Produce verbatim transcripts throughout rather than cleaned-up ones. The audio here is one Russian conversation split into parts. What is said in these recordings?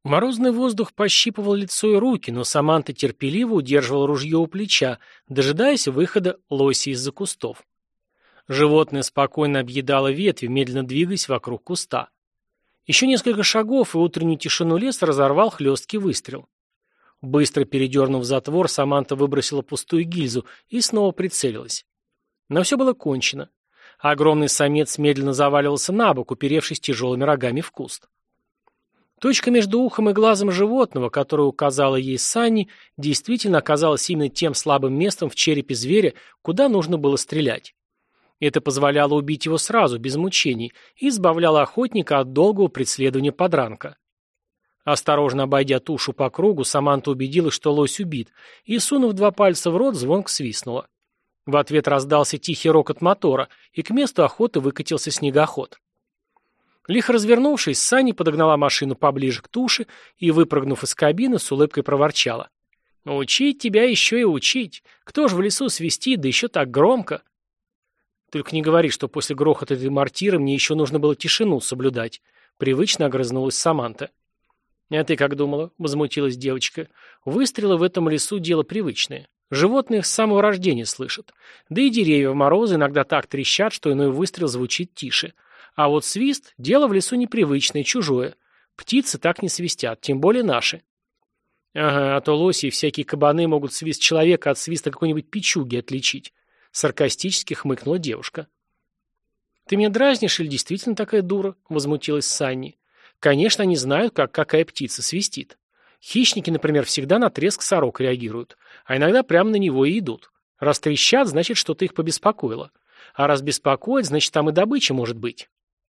Морозный воздух пощипывал лицо и руки, но Саманта терпеливо удерживала ружье у плеча, дожидаясь выхода лоси из-за кустов. Животное спокойно объедало ветви, медленно двигаясь вокруг куста. Еще несколько шагов, и утреннюю тишину леса разорвал хлесткий выстрел. Быстро передернув затвор, Саманта выбросила пустую гильзу и снова прицелилась. Но все было кончено. Огромный самец медленно заваливался на бок, уперевшись тяжелыми рогами в куст. Точка между ухом и глазом животного, которую указала ей Санни, действительно оказалась именно тем слабым местом в черепе зверя, куда нужно было стрелять. Это позволяло убить его сразу, без мучений, и избавляло охотника от долгого преследования подранка. Осторожно обойдя тушу по кругу, Саманта убедилась, что лось убит, и, сунув два пальца в рот, звонко свистнула. В ответ раздался тихий рокот мотора, и к месту охоты выкатился снегоход. Лихо развернувшись, Санни подогнала машину поближе к туше и, выпрыгнув из кабины, с улыбкой проворчала. «Учить тебя еще и учить. Кто ж в лесу свистит, да еще так громко?» «Только не говори, что после грохота этой мортиры мне еще нужно было тишину соблюдать», — привычно огрызнулась Саманта. «А ты как думала?» — возмутилась девочка. «Выстрелы в этом лесу — дело привычное. Животные их с самого рождения слышат. Да и деревья в морозы иногда так трещат, что иной выстрел звучит тише. А вот свист — дело в лесу непривычное, чужое. Птицы так не свистят, тем более наши». «Ага, а то лоси и всякие кабаны могут свист человека от свиста какой-нибудь печуги отличить», — саркастически хмыкнула девушка. «Ты меня дразнишь или действительно такая дура?» — возмутилась Санни. «Конечно, они знают, как какая птица свистит. Хищники, например, всегда на треск сорок реагируют, а иногда прямо на него и идут. Раз трещат, значит, что-то их побеспокоило. А раз беспокоит, значит, там и добыча может быть».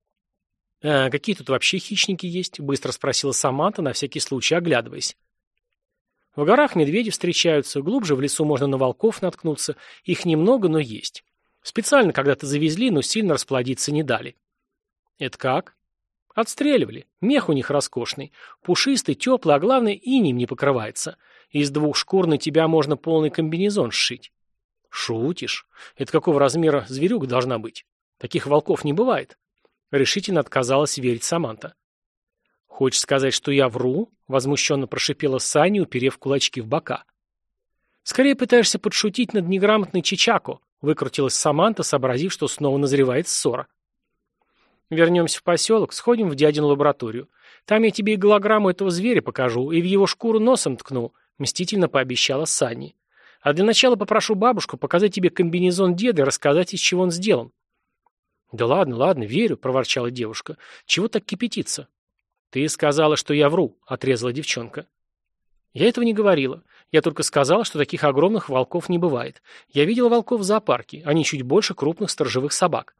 «А какие тут вообще хищники есть?» — быстро спросила Саманта, на всякий случай оглядываясь. «В горах медведи встречаются, глубже в лесу можно на волков наткнуться. Их немного, но есть. Специально когда-то завезли, но сильно расплодиться не дали». «Это как?» «Отстреливали. Мех у них роскошный. Пушистый, теплый, а главное, инеем не покрывается. Из двух шкур на тебя можно полный комбинезон сшить». «Шутишь? Это какого размера зверюга должна быть? Таких волков не бывает». Решительно отказалась верить Саманта. «Хочешь сказать, что я вру?» — возмущенно прошипела Саня, уперев кулачки в бока. «Скорее пытаешься подшутить над неграмотной Чичако», — выкрутилась Саманта, сообразив, что снова назревает ссора. «Вернемся в поселок, сходим в дядину лабораторию. Там я тебе и голограмму этого зверя покажу, и в его шкуру носом ткну», — мстительно пообещала Санни. «А для начала попрошу бабушку показать тебе комбинезон деда и рассказать, из чего он сделан». «Да ладно, ладно, верю», — проворчала девушка. «Чего так кипятиться?» «Ты сказала, что я вру», — отрезала девчонка. «Я этого не говорила. Я только сказала, что таких огромных волков не бывает. Я видела волков в зоопарке. Они чуть больше крупных сторожевых собак».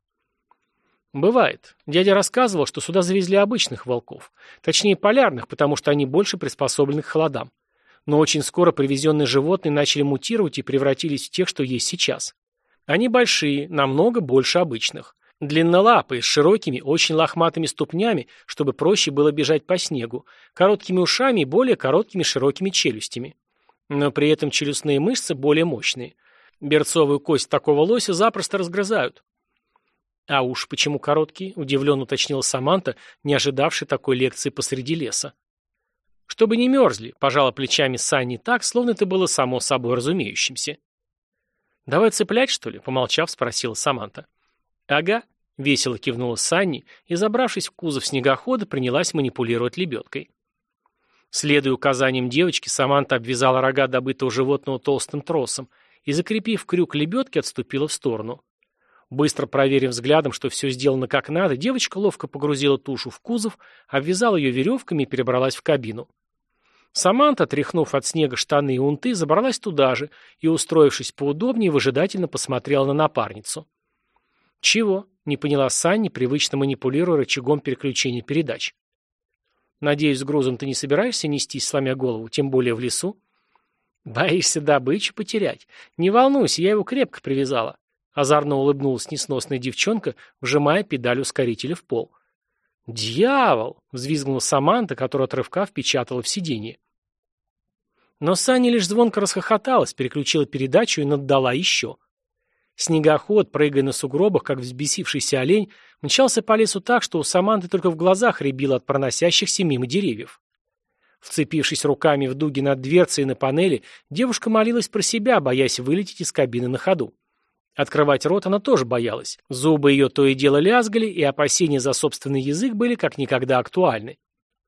«Бывает. Дядя рассказывал, что сюда завезли обычных волков. Точнее, полярных, потому что они больше приспособлены к холодам. Но очень скоро привезенные животные начали мутировать и превратились в тех, что есть сейчас. Они большие, намного больше обычных. Длиннолапые, с широкими, очень лохматыми ступнями, чтобы проще было бежать по снегу, короткими ушами и более короткими широкими челюстями. Но при этом челюстные мышцы более мощные. Берцовую кость такого лося запросто разгрызают». «А уж почему короткие?» — удивленно уточнила Саманта, не ожидавшая такой лекции посреди леса. «Чтобы не мерзли», — пожала плечами Санни так, словно это было само собой разумеющимся. «Давай цеплять, что ли?» — помолчав, спросила Саманта. «Ага», — весело кивнула Санни и, забравшись в кузов снегохода, принялась манипулировать лебедкой. Следуя указаниям девочки, Саманта обвязала рога добытого животного толстым тросом и, закрепив крюк лебедки, отступила в сторону. Быстро проверив взглядом, что все сделано как надо, девочка ловко погрузила тушу в кузов, обвязала ее веревками и перебралась в кабину. Саманта, тряхнув от снега штаны и унты, забралась туда же и, устроившись поудобнее, выжидательно посмотрела на напарницу. «Чего?» — не поняла Санни, привычно манипулируя рычагом переключения передач. «Надеюсь, с грузом ты не собираешься нестись, сломя голову, тем более в лесу?» «Боишься добычу потерять? Не волнуйся, я его крепко привязала». Озорно улыбнулась несносная девчонка, вжимая педаль ускорителя в пол. «Дьявол!» — взвизгнула Саманта, которая от рывка впечатала в сиденье. Но Саня лишь звонко расхохоталась, переключила передачу и наддала еще. Снегоход, прыгая на сугробах, как взбесившийся олень, мчался по лесу так, что у Саманты только в глазах рябило от проносящихся мимо деревьев. Вцепившись руками в дуги над дверцей и на панели, девушка молилась про себя, боясь вылететь из кабины на ходу. Открывать рот она тоже боялась. Зубы ее то и дело лязгали, и опасения за собственный язык были как никогда актуальны.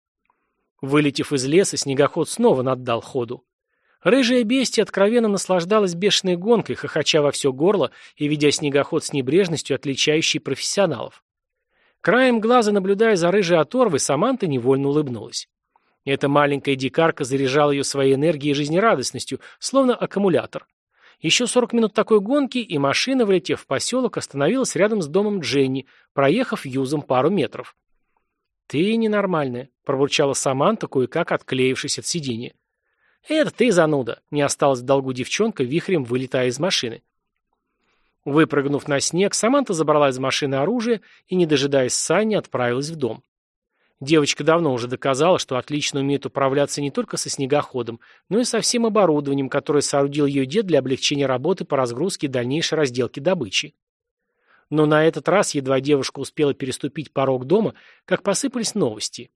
Вылетев из леса, снегоход снова наддал ходу. Рыжая бестия откровенно наслаждалась бешеной гонкой, хохоча во все горло и ведя снегоход с небрежностью, отличающей профессионалов. Краем глаза, наблюдая за рыжей оторвой, Саманта невольно улыбнулась. Эта маленькая дикарка заряжала ее своей энергией и жизнерадостностью, словно аккумулятор. Еще сорок минут такой гонки, и машина, влетев в поселок, остановилась рядом с домом Дженни, проехав юзом пару метров. «Ты ненормальная», — пробурчала Саманта, кое-как отклеившись от сиденья. «Это ты, зануда», — не осталась в долгу девчонка, вихрем вылетая из машины. Выпрыгнув на снег, Саманта забрала из машины оружие и, не дожидаясь Сани, отправилась в дом. Девочка давно уже доказала, что отлично умеет управляться не только со снегоходом, но и со всем оборудованием, которое соорудил ее дед для облегчения работы по разгрузке и дальнейшей разделке добычи. Но на этот раз едва девушка успела переступить порог дома, как посыпались новости.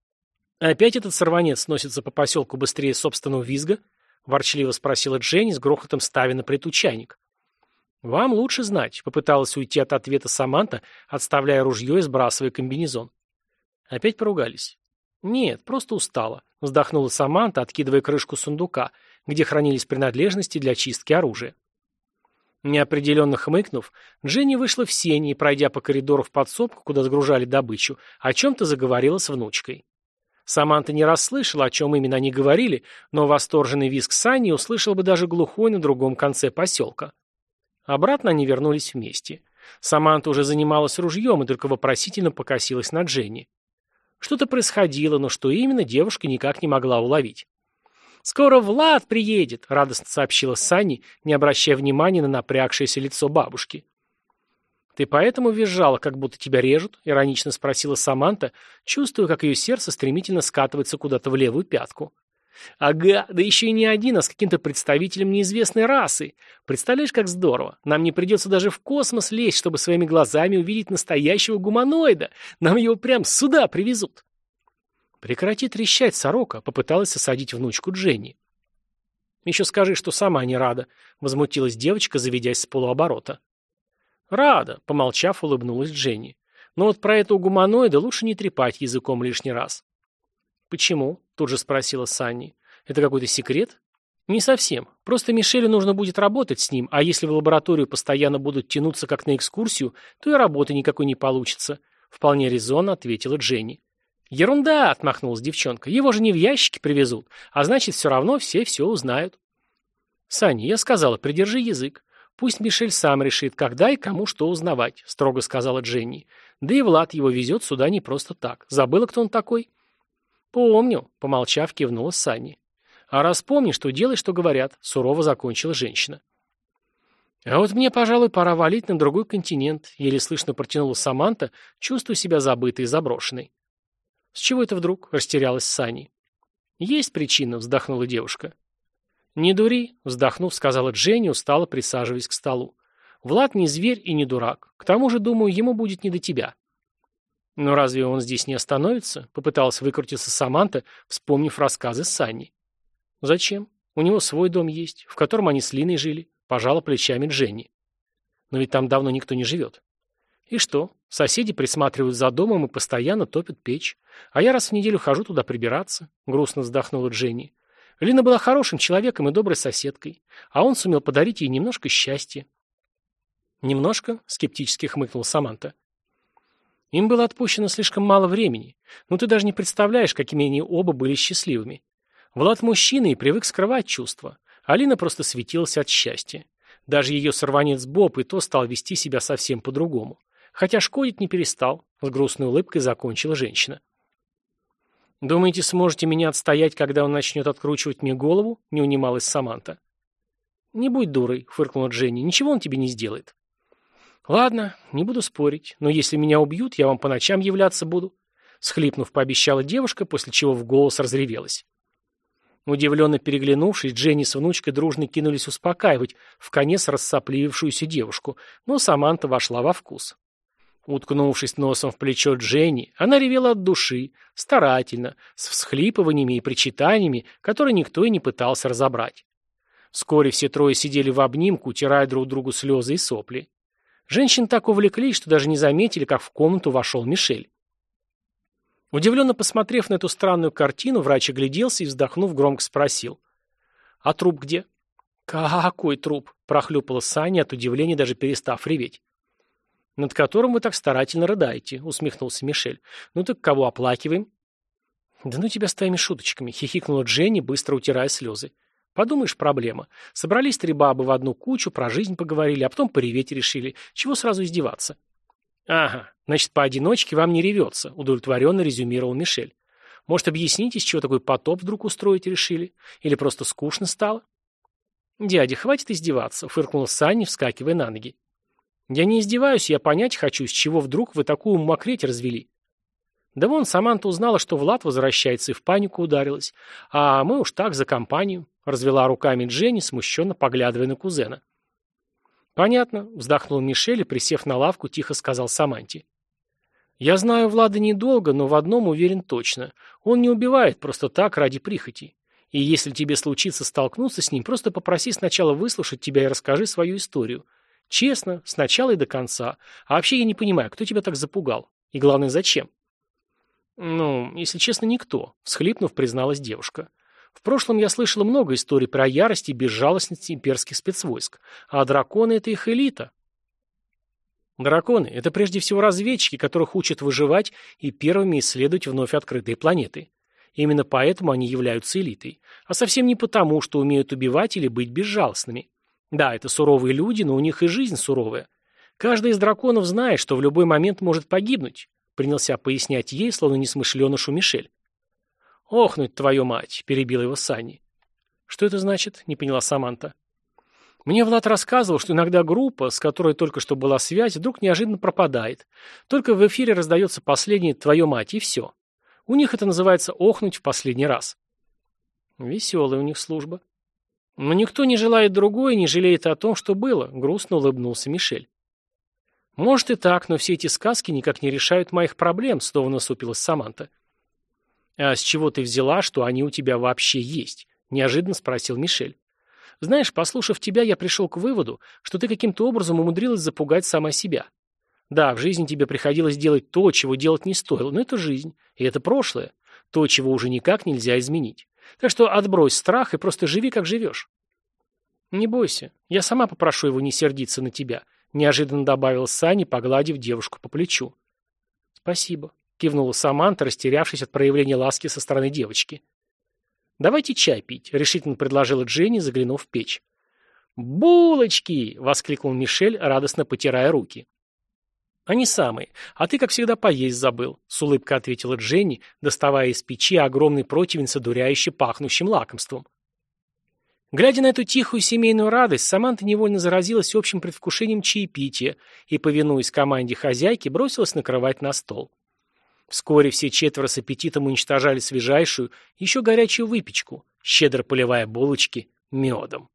«Опять этот сорванец носится по поселку быстрее собственного визга?» – ворчливо спросила Дженни, с грохотом ставя на плиту чайник. «Вам лучше знать», – попыталась уйти от ответа Саманта, отставляя ружье и сбрасывая комбинезон. Опять поругались. «Нет, просто устала», – вздохнула Саманта, откидывая крышку сундука, где хранились принадлежности для чистки оружия. Неопределенно хмыкнув, Дженни вышла в сени и, пройдя по коридору в подсобку, куда сгружали добычу, о чем-то заговорила с внучкой. Саманта не расслышала, о чем именно они говорили, но восторженный визг Сани услышал бы даже глухой на другом конце поселка. Обратно они вернулись вместе. Саманта уже занималась ружьем и только вопросительно покосилась на Дженни. Что-то происходило, но что именно, девушка никак не могла уловить. «Скоро Влад приедет», — радостно сообщила Санни, не обращая внимания на напрягшееся лицо бабушки. «Ты поэтому визжала, как будто тебя режут?» — иронично спросила Саманта, чувствуя, как ее сердце стремительно скатывается куда-то в левую пятку. «Ага, да еще и не один, а с каким-то представителем неизвестной расы. Представляешь, как здорово. Нам не придется даже в космос лезть, чтобы своими глазами увидеть настоящего гуманоида. Нам его прям сюда привезут». «Прекрати трещать, сорока», — попыталась осадить внучку Дженни. «Еще скажи, что сама не рада», — возмутилась девочка, заведясь с полуоборота. «Рада», — помолчав, улыбнулась Дженни. «Но вот про этого гуманоида лучше не трепать языком лишний раз». «Почему?» — тут же спросила Санни. «Это какой-то секрет?» «Не совсем. Просто Мишелю нужно будет работать с ним, а если в лабораторию постоянно будут тянуться как на экскурсию, то и работы никакой не получится», — вполне резонно ответила Дженни. «Ерунда!» — отмахнулась девчонка. «Его же не в ящике привезут, а значит, все равно все все узнают». «Саня, я сказала, придержи язык. Пусть Мишель сам решит, когда и кому что узнавать», — строго сказала Дженни. «Да и Влад его везет сюда не просто так. Забыла, кто он такой?» «Помню», — помолчав, кивнула Санни. «А раз помнишь, то делай, что говорят», — сурово закончила женщина. «А вот мне, пожалуй, пора валить на другой континент», — еле слышно протянула Саманта, чувствуя себя забытой и заброшенной. «С чего это вдруг?» — растерялась Санни. «Есть причина», — вздохнула девушка. «Не дури», — вздохнув, сказала Дженни, устало присаживаясь к столу. «Влад не зверь и не дурак. К тому же, думаю, ему будет не до тебя». «Но разве он здесь не остановится?» — попыталась выкрутиться Саманта, вспомнив рассказы Санни. «Зачем? У него свой дом есть, в котором они с Линой жили», — пожала плечами Дженни. «Но ведь там давно никто не живет». «И что? Соседи присматривают за домом и постоянно топят печь. А я раз в неделю хожу туда прибираться», — грустно вздохнула Дженни. «Лина была хорошим человеком и доброй соседкой, а он сумел подарить ей немножко счастья». «Немножко?» — скептически хмыкнула Саманта. «Им было отпущено слишком мало времени. Но ты даже не представляешь, какими они оба были счастливыми. Влад мужчина и привык скрывать чувства. Алина просто светилась от счастья. Даже ее сорванец Боб и то стал вести себя совсем по-другому. Хотя шкодить не перестал», — с грустной улыбкой закончила женщина. «Думаете, сможете меня отстоять, когда он начнет откручивать мне голову?» — не унималась Саманта. «Не будь дурой», — фыркнула Дженни, — «ничего он тебе не сделает». «Ладно, не буду спорить, но если меня убьют, я вам по ночам являться буду», — схлипнув, пообещала девушка, после чего в голос разревелась. Удивленно переглянувшись, Дженни с внучкой дружно кинулись успокаивать вконец рассоплившуюся девушку, но Саманта вошла во вкус. Уткнувшись носом в плечо Дженни, она ревела от души, старательно, с всхлипываниями и причитаниями, которые никто и не пытался разобрать. Вскоре все трое сидели в обнимку, утирая друг другу слезы и сопли. Женщины так увлеклись, что даже не заметили, как в комнату вошел Мишель. Удивленно посмотрев на эту странную картину, врач огляделся и, вздохнув, громко спросил: «А труп где?» «Какой труп?» – прохлюпала Саня от удивления, даже перестав реветь. «Над которым вы так старательно рыдаете», – усмехнулся Мишель. «Ну так кого оплакиваем?» «Да ну тебя с твоими шуточками», – хихикнула Дженни, быстро утирая слезы. «Подумаешь, проблема. Собрались три бабы в одну кучу, про жизнь поговорили, а потом пореветь решили. Чего сразу издеваться?» «Ага, значит, поодиночке вам не ревется», – удовлетворенно резюмировал Мишель. «Может, объясните, с чего такой потоп вдруг устроить решили? Или просто скучно стало?» «Дядя, хватит издеваться», — фыркнула Санни, вскакивая на ноги. «Я не издеваюсь, я понять хочу, с чего вдруг вы такую мокреть развели». «Да вон, Саманта узнала, что Влад возвращается, и в панику ударилась. А мы уж так, за компанию», — развела руками Дженни, смущенно поглядывая на кузена. «Понятно», — вздохнул Мишель и, присев на лавку, тихо сказал Саманте. «Я знаю Влада недолго, но в одном уверен точно. Он не убивает просто так, ради прихоти. И если тебе случится столкнуться с ним, просто попроси сначала выслушать тебя и расскажи свою историю. Честно, с начала и до конца. А вообще я не понимаю, кто тебя так запугал? И главное, зачем?» «Ну, если честно, никто», — всхлипнув, призналась девушка. «В прошлом я слышала много историй про ярость и безжалостность имперских спецвойск. А драконы — это их элита». «Драконы — это прежде всего разведчики, которых учат выживать и первыми исследовать вновь открытые планеты. Именно поэтому они являются элитой. А совсем не потому, что умеют убивать или быть безжалостными. Да, это суровые люди, но у них и жизнь суровая. Каждый из драконов знает, что в любой момент может погибнуть», — принялся пояснять ей, словно несмышленышу Мишель. «Охнуть, твою мать!» — перебила его Санни. «Что это значит?» — не поняла Саманта. «Мне Влад рассказывал, что иногда группа, с которой только что была связь, вдруг неожиданно пропадает. Только в эфире раздается последнее «твою мать» и все. У них это называется охнуть в последний раз». «Веселая у них служба». «Но никто не желает другой и не жалеет о том, что было», — грустно улыбнулся Мишель. «Может и так, но все эти сказки никак не решают моих проблем», — снова насупилась Саманта. «А с чего ты взяла, что они у тебя вообще есть?» — неожиданно спросил Мишель. «Знаешь, послушав тебя, я пришел к выводу, что ты каким-то образом умудрилась запугать сама себя. Да, в жизни тебе приходилось делать то, чего делать не стоило, но это жизнь, и это прошлое, то, чего уже никак нельзя изменить. Так что отбрось страх и просто живи, как живешь». «Не бойся, я сама попрошу его не сердиться на тебя», — неожиданно добавил Санни, погладив девушку по плечу. «Спасибо», — кивнула Саманта, растерявшись от проявления ласки со стороны девочки. «Давайте чай пить», — решительно предложила Дженни, заглянув в печь. «Булочки!» — воскликнул Мишель, радостно потирая руки. «Они самые. А ты, как всегда, поесть забыл», — с улыбкой ответила Дженни, доставая из печи огромный противень с одуряюще пахнущим лакомством. Глядя на эту тихую семейную радость, Саманта невольно заразилась общим предвкушением чаепития и, повинуясь команде хозяйки, бросилась накрывать на стол. Вскоре все четверо с аппетитом уничтожали свежайшую, еще горячую выпечку, щедро поливая булочки медом.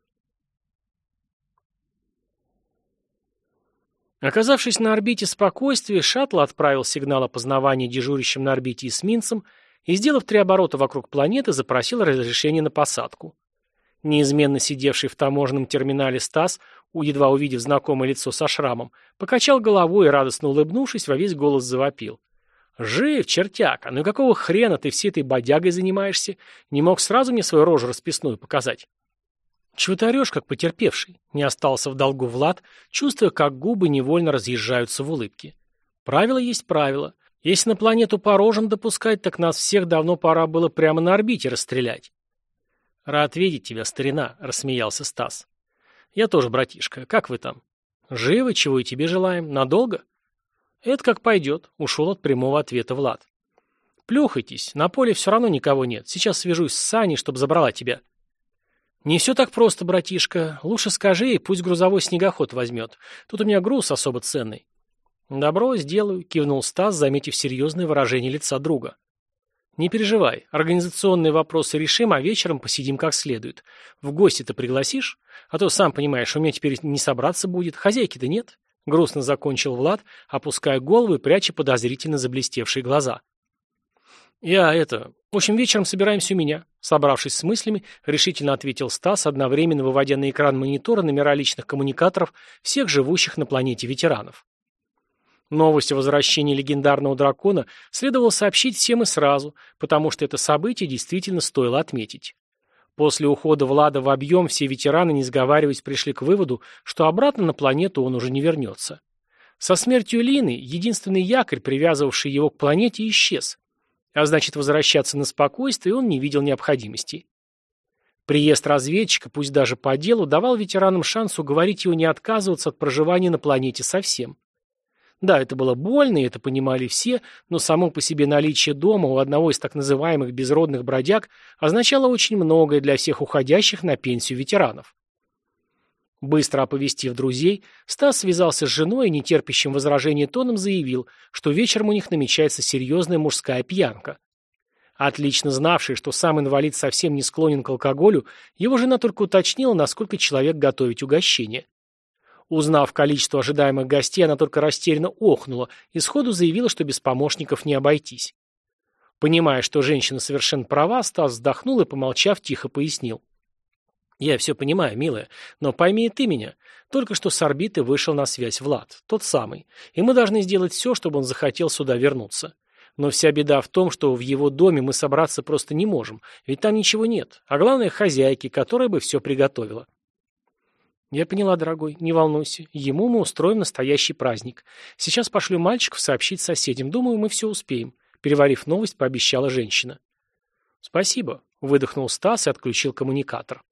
Оказавшись на орбите спокойствия, шаттл отправил сигнал опознавания дежурящим на орбите эсминцам и, сделав три оборота вокруг планеты, запросил разрешение на посадку. Неизменно сидевший в таможенном терминале Стас, едва увидев знакомое лицо со шрамом, покачал головой и, радостно улыбнувшись, во весь голос завопил. «Жив, чертяка! Ну и какого хрена ты всей этой бодягой занимаешься? Не мог сразу мне свою рожу расписную показать?» «Чего ты орешь, как потерпевший?» — не остался в долгу Влад, чувствуя, как губы невольно разъезжаются в улыбке. «Правило есть правило. Если на планету по рожам допускать, так нас всех давно пора было прямо на орбите расстрелять». «Рад видеть тебя, старина», — рассмеялся Стас. «Я тоже, братишка. Как вы там? Живы, чего и тебе желаем. Надолго?» «Это как пойдет», — ушел от прямого ответа Влад. «Плюхайтесь. На поле все равно никого нет. Сейчас свяжусь с Саней, чтобы забрала тебя». «Не все так просто, братишка. Лучше скажи, пусть грузовой снегоход возьмет. Тут у меня груз особо ценный». «Добро, сделаю», — кивнул Стас, заметив серьезное выражение лица друга. «Не переживай. Организационные вопросы решим, а вечером посидим как следует. В гости-то пригласишь? А то, сам понимаешь, у меня теперь не собраться будет. Хозяйки-то нет. Грустно закончил Влад, опуская голову и пряча подозрительно заблестевшие глаза. «Я это... В общем, вечером собираемся у меня», — собравшись с мыслями, решительно ответил Стас, одновременно выводя на экран монитора номера личных коммуникаторов всех живущих на планете ветеранов. Новость о возвращении легендарного дракона следовало сообщить всем и сразу, потому что это событие действительно стоило отметить. После ухода Влада в объем все ветераны, не сговариваясь, пришли к выводу, что обратно на планету он уже не вернется. Со смертью Лины единственный якорь, привязывавший его к планете, исчез. А значит, возвращаться на спокойствие он не видел необходимости. Приезд разведчика, пусть даже по делу, давал ветеранам шанс уговорить его не отказываться от проживания на планете совсем. Да, это было больно, и это понимали все, но само по себе наличие дома у одного из так называемых безродных бродяг означало очень многое для всех уходящих на пенсию ветеранов. Быстро оповестив друзей, Стас связался с женой и нетерпящим возражения тоном заявил, что вечером у них намечается серьезная мужская пьянка. Отлично знавший, что сам инвалид совсем не склонен к алкоголю, его жена только уточнила, насколько человек готовить угощение. Узнав количество ожидаемых гостей, она только растерянно охнула и сходу заявила, что без помощников не обойтись. Понимая, что женщина совершенно права, Стас вздохнул и, помолчав, тихо пояснил. «Я все понимаю, милая, но пойми и ты меня. Только что с орбиты вышел на связь Влад, тот самый, и мы должны сделать все, чтобы он захотел сюда вернуться. Но вся беда в том, что в его доме мы собраться просто не можем, ведь там ничего нет, а главное хозяйки, которая бы все приготовила». «Я поняла, дорогой, не волнуйся, ему мы устроим настоящий праздник. Сейчас пошлю мальчиков сообщить соседям, думаю, мы все успеем», переварив новость, пообещала женщина. «Спасибо», выдохнул Стас и отключил коммуникатор.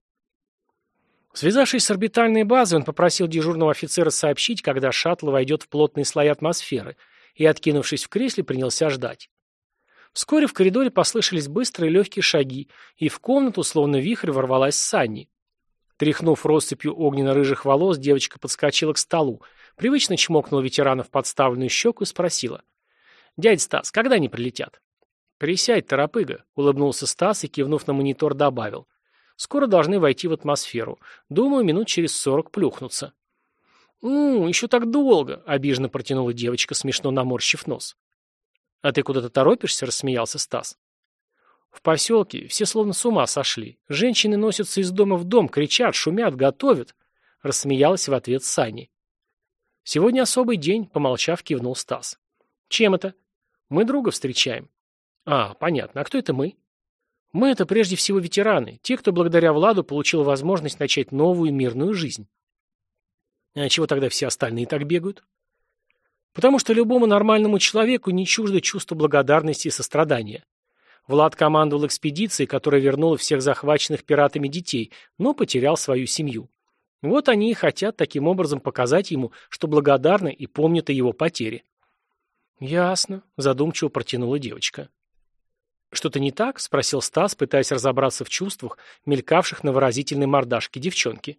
Связавшись с орбитальной базой, он попросил дежурного офицера сообщить, когда шаттл войдет в плотные слои атмосферы, и, откинувшись в кресле, принялся ждать. Вскоре в коридоре послышались быстрые легкие шаги, и в комнату, словно вихрь, ворвалась Санни. Тряхнув россыпью огненно-рыжих волос, девочка подскочила к столу, привычно чмокнула ветерана в подставленную щеку и спросила. «Дядя Стас, когда они прилетят?» «Присядь, торопыга», — улыбнулся Стас и, кивнув на монитор, добавил. «Скоро должны войти в атмосферу. Думаю, минут через сорок плюхнутся». «Ну, еще так долго», — обиженно протянула девочка, смешно наморщив нос. «А ты куда-то торопишься?» — рассмеялся Стас. «В поселке все словно с ума сошли. Женщины носятся из дома в дом, кричат, шумят, готовят», — рассмеялась в ответ Санни. «Сегодня особый день», — помолчав, кивнул Стас. «Чем это?» «Мы друга встречаем». «А, понятно. А кто это мы?» «Мы — это прежде всего ветераны, те, кто благодаря Владу получил возможность начать новую мирную жизнь». «А чего тогда все остальные так бегают?» «Потому что любому нормальному человеку не чуждо чувство благодарности и сострадания. Влад командовал экспедицией, которая вернула всех захваченных пиратами детей, но потерял свою семью. Вот они и хотят таким образом показать ему, что благодарны и помнят о его потере». «Ясно», — задумчиво протянула девочка. «Что-то не так?» — спросил Стас, пытаясь разобраться в чувствах, мелькавших на выразительной мордашке девчонки.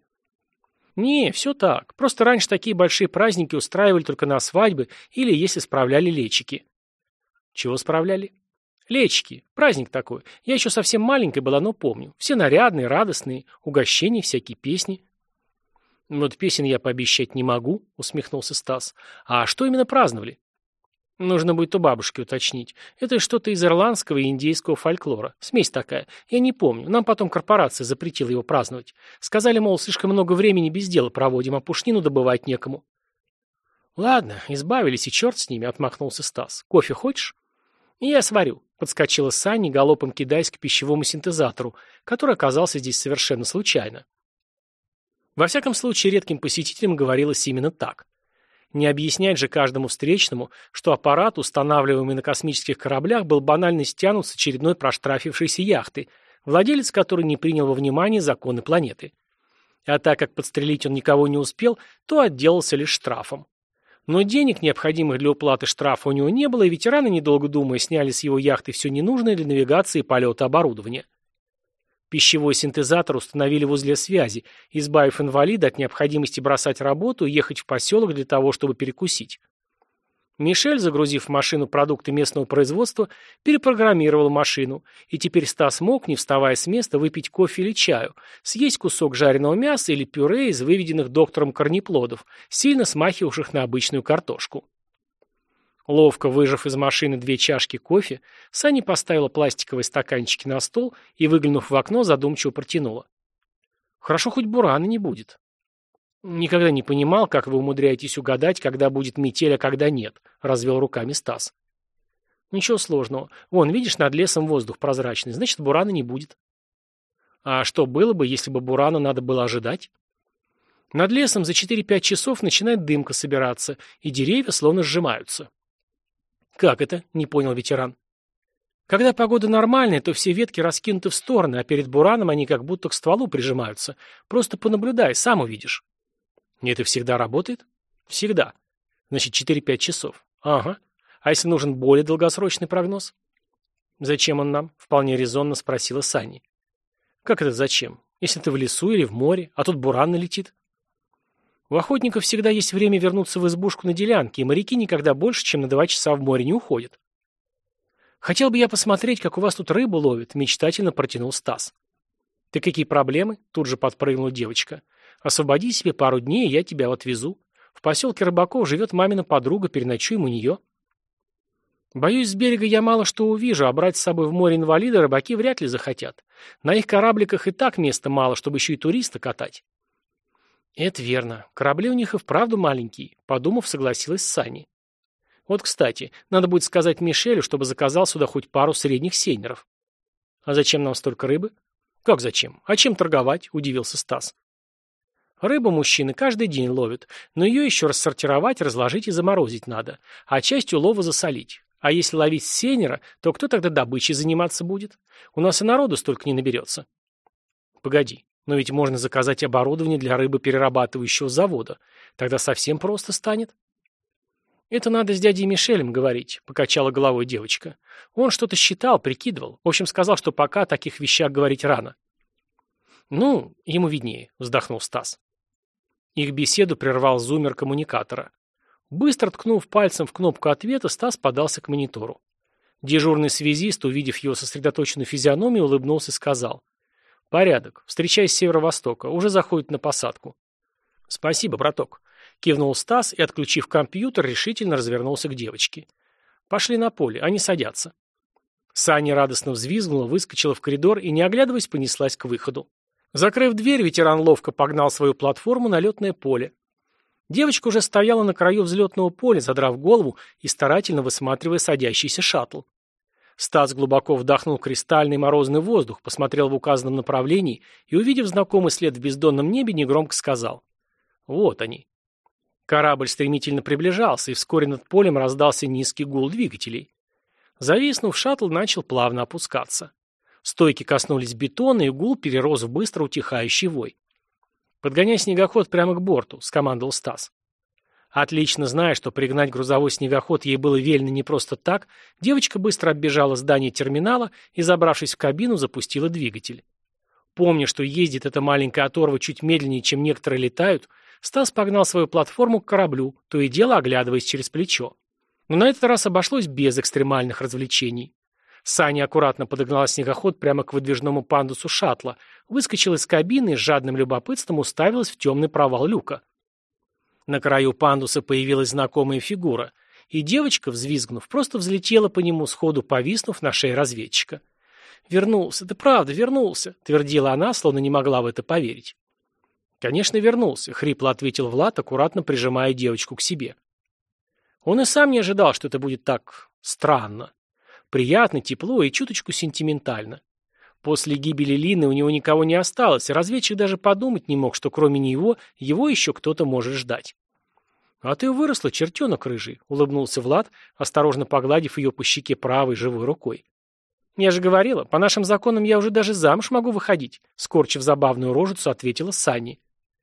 «Не, все так. Просто раньше такие большие праздники устраивали только на свадьбы или если справляли летчики». «Чего справляли?» «Летчики. Праздник такой. Я еще совсем маленькой была, но помню. Все нарядные, радостные, угощения, всякие песни». «Вот песен я пообещать не могу», — усмехнулся Стас. «А что именно праздновали?» «Нужно будет у бабушки уточнить. Это что-то из ирландского и индейского фольклора. Смесь такая. Я не помню. Нам потом корпорация запретила его праздновать. Сказали, мол, слишком много времени без дела проводим, а пушнину добывать некому». «Ладно, избавились, и черт с ними», — отмахнулся Стас. «Кофе хочешь?» «Я сварю», — подскочила Санни, галопом кидаясь к пищевому синтезатору, который оказался здесь совершенно случайно. Во всяком случае, редким посетителям говорилось именно так. Не объяснять же каждому встречному, что аппарат, устанавливаемый на космических кораблях, был банально стянут с очередной проштрафившейся яхты, владелец которой не принял во внимание законы планеты. А так как подстрелить он никого не успел, то отделался лишь штрафом. Но денег, необходимых для уплаты штрафа, у него не было, и ветераны, недолго думая, сняли с его яхты все ненужное для навигации и полета оборудование. Пищевой синтезатор установили в узле связи, избавив инвалида от необходимости бросать работу и ехать в поселок для того, чтобы перекусить. Мишель, загрузив в машину продукты местного производства, перепрограммировал машину, и теперь Стас мог, не вставая с места, выпить кофе или чаю, съесть кусок жареного мяса или пюре из выведенных доктором корнеплодов, сильно смахивавших на обычную картошку. Ловко выжав из машины две чашки кофе, Саня поставила пластиковые стаканчики на стол и, выглянув в окно, задумчиво протянула. «Хорошо, хоть бурана не будет». «Никогда не понимал, как вы умудряетесь угадать, когда будет метель, а когда нет», — развел руками Стас. «Ничего сложного. Вон, видишь, над лесом воздух прозрачный, значит, бурана не будет». «А что было бы, если бы бурана надо было ожидать?» «Над лесом за четыре-пять часов начинает дымка собираться, и деревья словно сжимаются». «Как это?» — не понял ветеран. «Когда погода нормальная, то все ветки раскинуты в стороны, а перед бураном они как будто к стволу прижимаются. Просто понаблюдай, сам увидишь». «И это всегда работает?» «Всегда. Значит, четыре-пять часов». «Ага. А если нужен более долгосрочный прогноз?» «Зачем он нам?» — вполне резонно спросила Саня. «Как это зачем? Если ты в лесу или в море, а тут буран налетит?» «У охотников всегда есть время вернуться в избушку на делянке, и моряки никогда больше, чем на два часа в море не уходят». «Хотел бы я посмотреть, как у вас тут рыбу ловят», — мечтательно протянул Стас. «Ты какие проблемы?» — тут же подпрыгнула девочка. «Освободи себе пару дней, и я тебя отвезу. В поселке Рыбаков живет мамина подруга, переночуем у нее». «Боюсь, с берега я мало что увижу, а брать с собой в море инвалида рыбаки вряд ли захотят. На их корабликах и так места мало, чтобы еще и туриста катать». «Это верно. Корабли у них и вправду маленькие», — подумав, согласилась Саня. «Вот, кстати, надо будет сказать Мишелю, чтобы заказал сюда хоть пару средних сейнеров». «А зачем нам столько рыбы?» «Как зачем? А чем торговать?» — удивился Стас. «Рыбу мужчины каждый день ловят, но ее еще рассортировать, разложить и заморозить надо, а часть улова засолить. А если ловить с сейнера, то кто тогда добычей заниматься будет? У нас и народу столько не наберется». «Погоди, но ведь можно заказать оборудование для рыбоперерабатывающего завода. Тогда совсем просто станет». «Это надо с дядей Мишелем говорить», — покачала головой девочка. «Он что-то считал, прикидывал. В общем, сказал, что пока о таких вещах говорить рано». «Ну, ему виднее», — вздохнул Стас. Их беседу прервал зуммер коммуникатора. Быстро ткнув пальцем в кнопку ответа, Стас подался к монитору. Дежурный связист, увидев его сосредоточенную физиономию, улыбнулся и сказал: «Порядок. Встречай с северо-востока. Уже заходит на посадку». «Спасибо, браток», — кивнул Стас и, отключив компьютер, решительно развернулся к девочке. «Пошли на поле. Они садятся». Саня радостно взвизгнула, выскочила в коридор и, не оглядываясь, понеслась к выходу. Закрыв дверь, ветеран ловко погнал свою платформу на летное поле. Девочка уже стояла на краю взлетного поля, задрав голову и старательно высматривая садящийся шаттл. Стас глубоко вдохнул кристальный морозный воздух, посмотрел в указанном направлении и, увидев знакомый след в бездонном небе, негромко сказал: «Вот они». Корабль стремительно приближался, и вскоре над полем раздался низкий гул двигателей. Зависнув, шаттл начал плавно опускаться. Стойки коснулись бетона, и гул перерос в быстро утихающий вой. «Подгоняй снегоход прямо к борту», — скомандовал Стас. Отлично зная, что пригнать грузовой снегоход ей было велено не просто так, девочка быстро оббежала здание терминала и, забравшись в кабину, запустила двигатель. Помня, что ездит эта маленькая оторва чуть медленнее, чем некоторые летают, Стас погнал свою платформу к кораблю, то и дело оглядываясь через плечо. Но на этот раз обошлось без экстремальных развлечений. Саня аккуратно подогнала снегоход прямо к выдвижному пандусу шаттла, выскочила из кабины и с жадным любопытством уставилась в темный провал люка. На краю пандуса появилась знакомая фигура, и девочка, взвизгнув, просто взлетела по нему, сходу повиснув на шее разведчика. «Вернулся, да правда, вернулся», — твердила она, словно не могла в это поверить. «Конечно, вернулся», — хрипло ответил Влад, аккуратно прижимая девочку к себе. Он и сам не ожидал, что это будет так странно. Приятно, тепло и чуточку сентиментально. После гибели Лины у него никого не осталось, и разведчик даже подумать не мог, что кроме него, его еще кто-то может ждать. «А ты выросла, чертенок рыжий», — улыбнулся Влад, осторожно погладив ее по щеке правой живой рукой. «Я же говорила, по нашим законам я уже даже замуж могу выходить», — скорчив забавную рожицу, ответила Санни.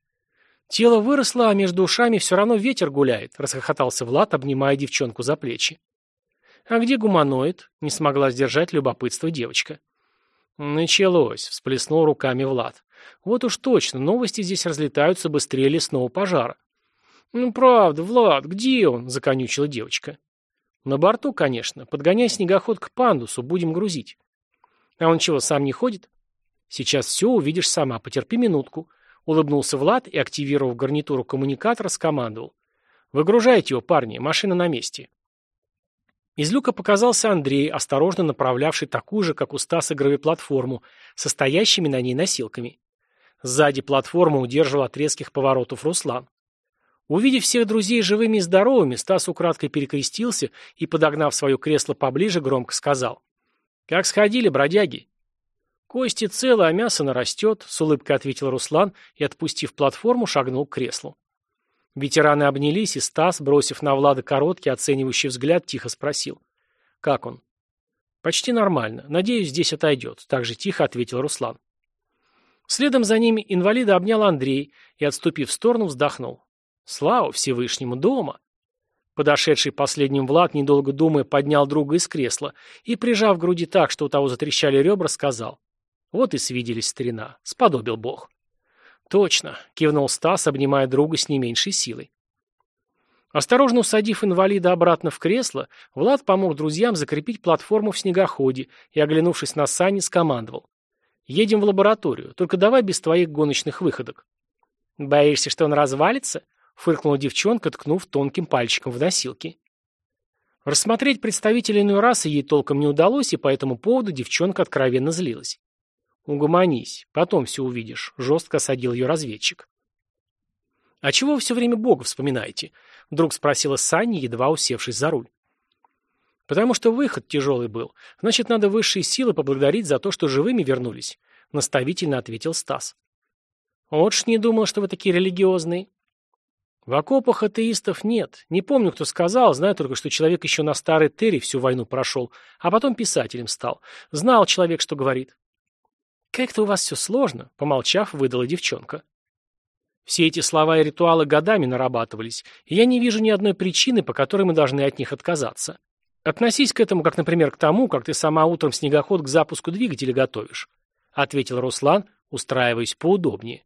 «Тело выросло, а между ушами все равно ветер гуляет», — расхохотался Влад, обнимая девчонку за плечи. «А где гуманоид?» — не смогла сдержать любопытство девочка. «Началось», — всплеснул руками Влад. «Вот уж точно, новости здесь разлетаются быстрее лесного пожара». «Ну правда, Влад, где он?» — законючила девочка. На борту, конечно. Подгоняй снегоход к пандусу, будем грузить. А он чего, сам не ходит? Сейчас все увидишь сама, потерпи минутку. Улыбнулся Влад и, активировав гарнитуру коммуникатора, скомандовал. Выгружайте его, парни, машина на месте. Из люка показался Андрей, осторожно направлявший такую же, как у Стаса, гравиплатформу, состоящими на ней носилками. Сзади платформу удерживал от резких поворотов Руслан. Увидев всех друзей живыми и здоровыми, Стас украдкой перекрестился и, подогнав свое кресло поближе, громко сказал. «Как сходили, бродяги?» «Кости целы, а мясо нарастет», — с улыбкой ответил Руслан и, отпустив платформу, шагнул к креслу. Ветераны обнялись, и Стас, бросив на Влада короткий, оценивающий взгляд, тихо спросил. «Как он?» «Почти нормально. Надеюсь, здесь отойдет», — так же тихо ответил Руслан. Следом за ними инвалида обнял Андрей и, отступив в сторону, вздохнул. «Слава Всевышнему, дома!» Подошедший последним Влад, недолго думая, поднял друга из кресла и, прижав к груди так, что у того затрещали ребра, сказал. «Вот и свиделись, старина. Сподобил Бог». «Точно», — кивнул Стас, обнимая друга с не меньшей силой. Осторожно усадив инвалида обратно в кресло, Влад помог друзьям закрепить платформу в снегоходе и, оглянувшись на сани, скомандовал. «Едем в лабораторию, только давай без твоих гоночных выходок». «Боишься, что он развалится?» — фыркнула девчонка, ткнув тонким пальчиком в носилки. Рассмотреть представителя иной расы ей толком не удалось, и по этому поводу девчонка откровенно злилась. «Угомонись, потом все увидишь», — жестко осадил ее разведчик. «А чего вы все время Бога вспоминаете?» — вдруг спросила Саня, едва усевшись за руль. «Потому что выход тяжелый был. Значит, надо высшие силы поблагодарить за то, что живыми вернулись», — наставительно ответил Стас. «Вот ж не думал, что вы такие религиозные». «В окопах атеистов нет. Не помню, кто сказал, знаю только, что человек еще на старой Терре всю войну прошел, а потом писателем стал. Знал человек, что говорит». «Как-то у вас все сложно», — помолчав, выдала девчонка. «Все эти слова и ритуалы годами нарабатывались, и я не вижу ни одной причины, по которой мы должны от них отказаться. Относись к этому, как, например, к тому, как ты сама утром снегоход к запуску двигателя готовишь», — ответил Руслан, устраиваясь поудобнее.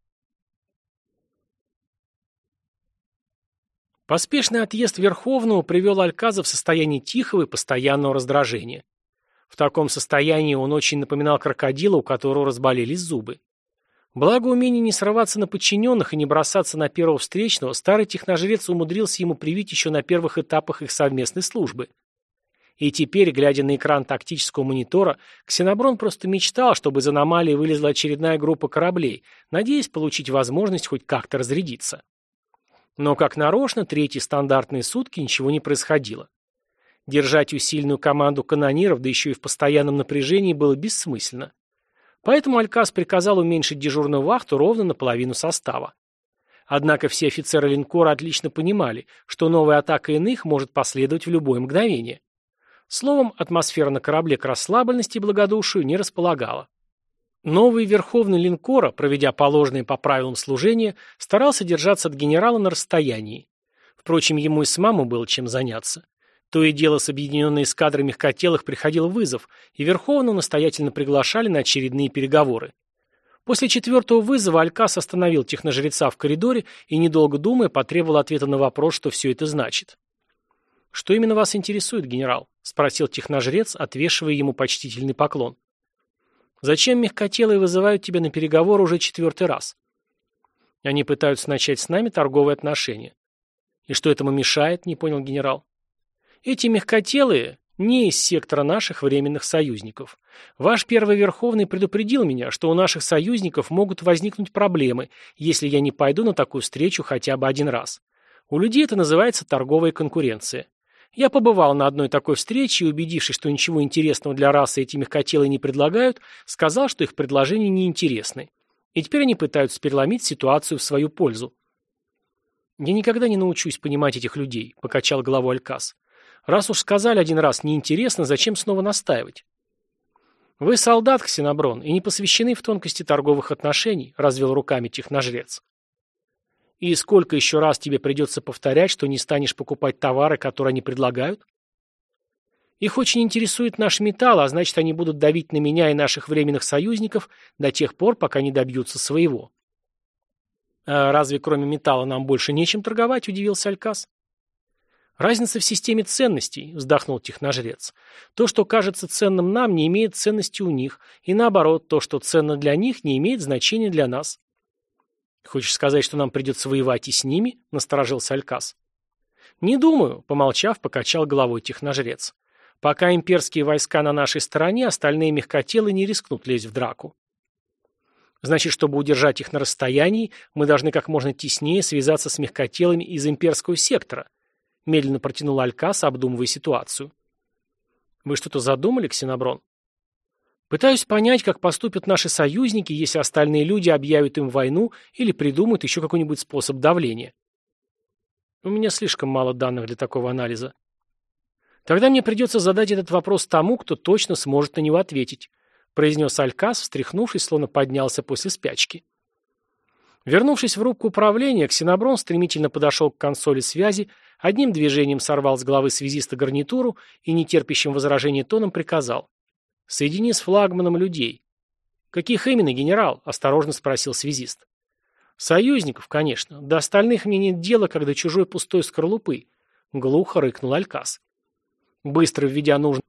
Поспешный отъезд Верховного привел Альказа в состояние тихого и постоянного раздражения. В таком состоянии он очень напоминал крокодила, у которого разболелись зубы. Благо умение не срываться на подчиненных и не бросаться на первого встречного, старый техножрец умудрился ему привить еще на первых этапах их совместной службы. И теперь, глядя на экран тактического монитора, Ксеноброн просто мечтал, чтобы из аномалии вылезла очередная группа кораблей, надеясь получить возможность хоть как-то разрядиться. Но, как нарочно, третьи стандартные сутки ничего не происходило. Держать усиленную команду канониров, да еще и в постоянном напряжении, было бессмысленно. Поэтому Алькас приказал уменьшить дежурную вахту ровно наполовину состава. Однако все офицеры линкора отлично понимали, что новая атака иных может последовать в любое мгновение. Словом, атмосфера на корабле к расслабленности и благодушию не располагала. Новый верховный линкора, проведя положенные по правилам служения, старался держаться от генерала на расстоянии. Впрочем, ему и самому было чем заняться. То и дело с объединенной эскадрой мягкотелых приходил вызов, и Верховного настоятельно приглашали на очередные переговоры. После четвертого вызова Алькас остановил техножреца в коридоре и, недолго думая, потребовал ответа на вопрос, что все это значит. «Что именно вас интересует, генерал?» — спросил техножрец, отвешивая ему почтительный поклон. «Зачем мягкотелые вызывают тебя на переговоры уже четвертый раз?» «Они пытаются начать с нами торговые отношения». «И что этому мешает?» — не понял генерал. «Эти мягкотелые не из сектора наших временных союзников. Ваш первый верховный предупредил меня, что у наших союзников могут возникнуть проблемы, если я не пойду на такую встречу хотя бы один раз. У людей это называется торговая конкуренция. Я побывал на одной такой встрече и, убедившись, что ничего интересного для расы эти мягкотелые не предлагают, сказал, что их предложения неинтересны. И теперь они пытаются переломить ситуацию в свою пользу». «Я никогда не научусь понимать этих людей», — покачал головой Алькас. «Раз уж сказали один раз неинтересно, зачем снова настаивать?» «Вы солдат, Ксеноброн, и не посвящены в тонкости торговых отношений», — развел руками техножрец. «И сколько еще раз тебе придется повторять, что не станешь покупать товары, которые они предлагают?» «Их очень интересует наш металл, а значит, они будут давить на меня и наших временных союзников до тех пор, пока не добьются своего». «А разве кроме металла нам больше нечем торговать?» — удивился Алькас. «Разница в системе ценностей», — вздохнул техножрец. «То, что кажется ценным нам, не имеет ценности у них, и наоборот, то, что ценно для них, не имеет значения для нас». «Хочешь сказать, что нам придется воевать и с ними?» — насторожился Алькас. «Не думаю», — помолчав, покачал головой техножрец. «Пока имперские войска на нашей стороне, остальные мягкотелы не рискнут лезть в драку». «Значит, чтобы удержать их на расстоянии, мы должны как можно теснее связаться с мягкотелами из имперского сектора», — медленно протянул Алькас, обдумывая ситуацию. «Вы что-то задумали, Ксеноброн?» «Пытаюсь понять, как поступят наши союзники, если остальные люди объявят им войну или придумают еще какой-нибудь способ давления». «У меня слишком мало данных для такого анализа». «Тогда мне придется задать этот вопрос тому, кто точно сможет на него ответить», произнес Алькас, встряхнувшись, словно поднялся после спячки. Вернувшись в рубку управления, Ксеноброн стремительно подошел к консоли связи, одним движением сорвал с головы связиста гарнитуру и нетерпящим возражений тоном приказал: «Соедини с флагманом людей». «Каких именно, генерал?» – осторожно спросил связист. «Союзников, конечно. До остальных мне нет дела, как до чужой пустой скорлупы», – глухо рыкнул Алькас. Быстро введя нужные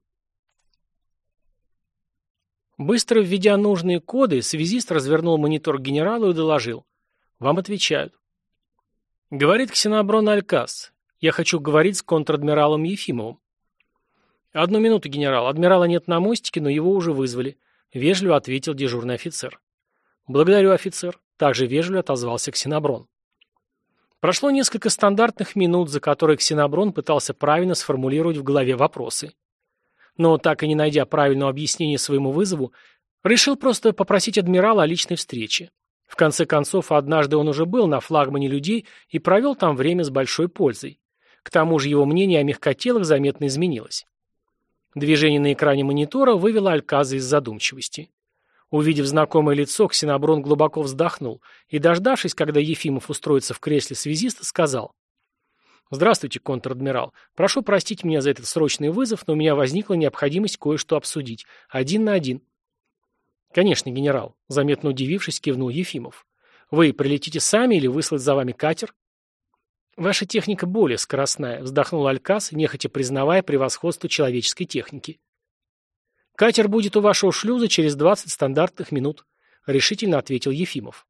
Быстро введя нужные коды, связист развернул монитор к генералу и доложил: «Вам отвечают». «Говорит Ксеноброн Алькас. Я хочу говорить с контр-адмиралом Ефимовым». «Одну минуту, генерал. Адмирала нет на мостике, но его уже вызвали», — вежливо ответил дежурный офицер. «Благодарю, офицер», — также вежливо отозвался Ксеноброн. Прошло несколько стандартных минут, за которые Ксеноброн пытался правильно сформулировать в голове вопросы. Но, так и не найдя правильного объяснения своему вызову, решил просто попросить адмирала о личной встрече. В конце концов, однажды он уже был на флагмане людей и провел там время с большой пользой. К тому же его мнение о мягкотелых заметно изменилось. Движение на экране монитора вывело Альказа из задумчивости. Увидев знакомое лицо, Ксеноброн глубоко вздохнул и, дождавшись, когда Ефимов устроится в кресле связиста, сказал: «Здравствуйте, контр-адмирал. Прошу простить меня за этот срочный вызов, но у меня возникла необходимость кое-что обсудить. Один на один». «Конечно, генерал», — заметно удивившись, кивнул Ефимов. «Вы прилетите сами или выслать за вами катер?» «Ваша техника более скоростная», — вздохнул Алькас, нехотя признавая превосходство человеческой техники. «Катер будет у вашего шлюза через двадцать стандартных минут», — решительно ответил Ефимов.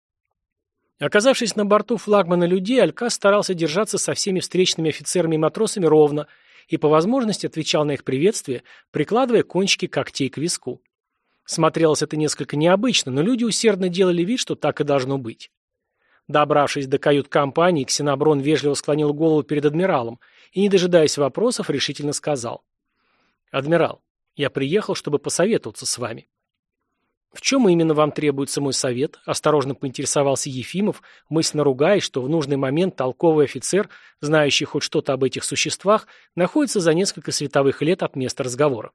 Оказавшись на борту флагмана людей, Алькас старался держаться со всеми встречными офицерами и матросами ровно и по возможности отвечал на их приветствие, прикладывая кончики когтей к виску. Смотрелось это несколько необычно, но люди усердно делали вид, что так и должно быть. Добравшись до кают-компании, Ксеноброн вежливо склонил голову перед адмиралом и, не дожидаясь вопросов, решительно сказал: «Адмирал, я приехал, чтобы посоветоваться с вами». «В чем именно вам требуется мой совет?» – осторожно поинтересовался Ефимов, мысленно ругаясь, что в нужный момент толковый офицер, знающий хоть что-то об этих существах, находится за несколько световых лет от места разговора.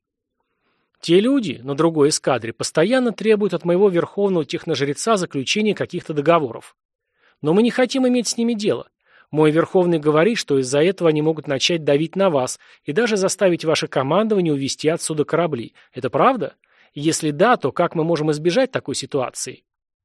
«Те люди на другой эскадре постоянно требуют от моего верховного техножреца заключения каких-то договоров. Но мы не хотим иметь с ними дело. Мой верховный говорит, что из-за этого они могут начать давить на вас и даже заставить ваше командование увести отсюда корабли. Это правда? Если да, то как мы можем избежать такой ситуации?»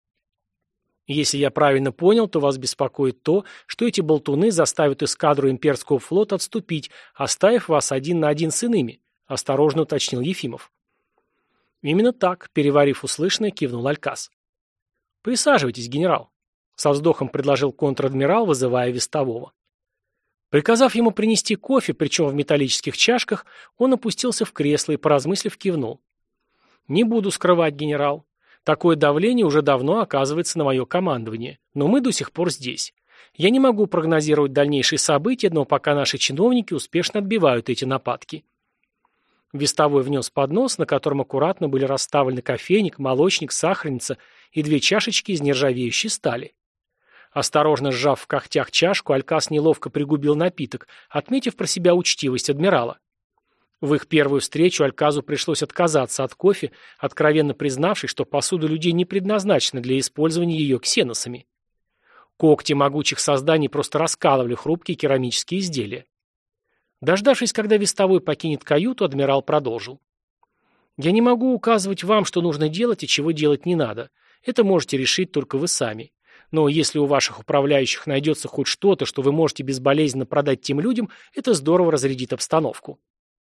«Если я правильно понял, то вас беспокоит то, что эти болтуны заставят эскадру имперского флота отступить, оставив вас один на один с иными», — осторожно уточнил Ефимов. «Именно так», — переварив услышанное, кивнул Алькас. «Присаживайтесь, генерал», — со вздохом предложил контр-адмирал, вызывая вестового. Приказав ему принести кофе, причем в металлических чашках, он опустился в кресло и, поразмыслив, кивнул. «Не буду скрывать, генерал. Такое давление уже давно оказывается на мое командование, но мы до сих пор здесь. Я не могу прогнозировать дальнейшие события, но пока наши чиновники успешно отбивают эти нападки». Вестовой внес поднос, на котором аккуратно были расставлены кофейник, молочник, сахарница и две чашечки из нержавеющей стали. Осторожно сжав в когтях чашку, Алькас неловко пригубил напиток, отметив про себя учтивость адмирала. В их первую встречу Альказу пришлось отказаться от кофе, откровенно признавшись, что посуда людей не предназначена для использования ее ксеносами. Когти могучих созданий просто раскалывали хрупкие керамические изделия. Дождавшись, когда вестовой покинет каюту, адмирал продолжил. «Я не могу указывать вам, что нужно делать и чего делать не надо. Это можете решить только вы сами. Но если у ваших управляющих найдется хоть что-то, что вы можете безболезненно продать тем людям, это здорово разрядит обстановку.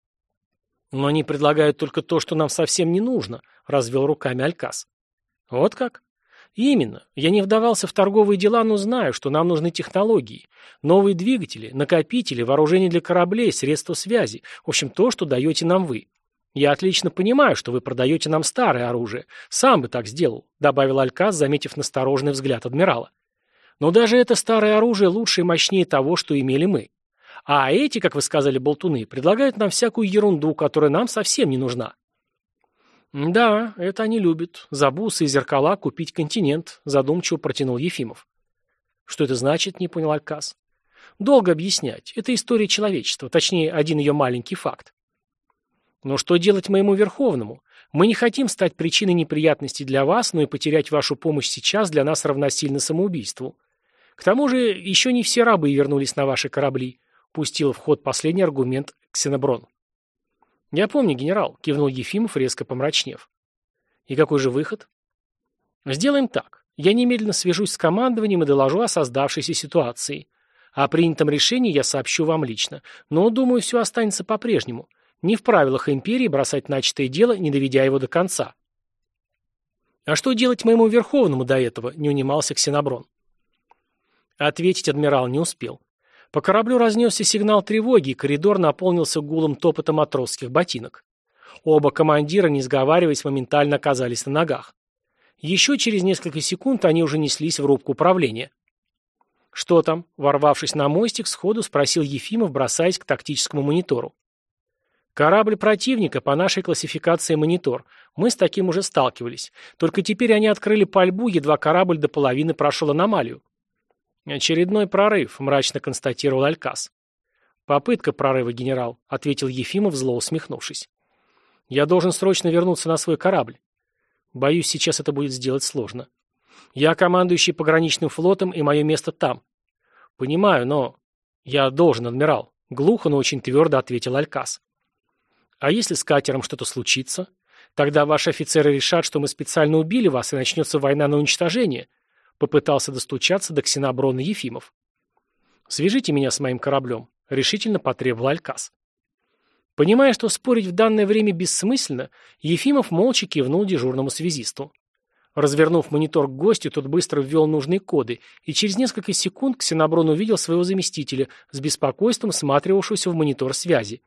Но они предлагают только то, что нам совсем не нужно, развел руками Алькас. Вот как? Именно. Я не вдавался в торговые дела, но знаю, что нам нужны технологии. Новые двигатели, накопители, вооружение для кораблей, средства связи. В общем, то, что даете нам вы. Я отлично понимаю, что вы продаете нам старое оружие. Сам бы так сделал, добавил Алькас, заметив настороженный взгляд адмирала. Но даже это старое оружие лучше и мощнее того, что имели мы. А эти, как вы сказали, болтуны, предлагают нам всякую ерунду, которая нам совсем не нужна. Да, это они любят. За бусы и зеркала купить континент, задумчиво протянул Ефимов. Что это значит, не понял Алькас. Долго объяснять. Это история человечества, точнее, один ее маленький факт. Но что делать моему Верховному? Мы не хотим стать причиной неприятностей для вас, но и потерять вашу помощь сейчас для нас равносильно самоубийству. К тому же еще не все рабы вернулись на ваши корабли, пустил в ход последний аргумент Ксеноброн. «Я помню, генерал», — кивнул Ефимов, резко помрачнев. «И какой же выход?» «Сделаем так. Я немедленно свяжусь с командованием и доложу о создавшейся ситуации. О принятом решении я сообщу вам лично. Но, думаю, все останется по-прежнему. Не в правилах империи бросать начатое дело, не доведя его до конца». «А что делать моему Верховному до этого?» — не унимался Ксеноброн. Ответить адмирал не успел. По кораблю разнесся сигнал тревоги, и коридор наполнился гулом топота матросских ботинок. Оба командира, не сговариваясь, моментально оказались на ногах. Еще через несколько секунд они уже неслись в рубку управления. «Что там?» — ворвавшись на мостик, сходу спросил Ефимов, бросаясь к тактическому монитору. «Корабль противника по нашей классификации монитор. Мы с таким уже сталкивались. Только теперь они открыли пальбу, едва корабль до половины прошел аномалию». «Очередной прорыв», — мрачно констатировал Алькас. «Попытка прорыва, генерал», — ответил Ефимов, зло усмехнувшись. «Я должен срочно вернуться на свой корабль. Боюсь, сейчас это будет сделать сложно. Я командующий пограничным флотом, и мое место там». «Понимаю, но...» «Я должен, адмирал», — глухо, но очень твердо ответил Алькас. «А если с катером что-то случится? Тогда ваши офицеры решат, что мы специально убили вас, и начнется война на уничтожение», — попытался достучаться до Ксеноброна Ефимов. «Свяжите меня с моим кораблем», — решительно потребовал Алькас. Понимая, что спорить в данное время бессмысленно, Ефимов молча кивнул дежурному связисту. Развернув монитор к гостю, тот быстро ввел нужные коды, и через несколько секунд Ксеноброн увидел своего заместителя, с беспокойством всматривавшегося в монитор связи.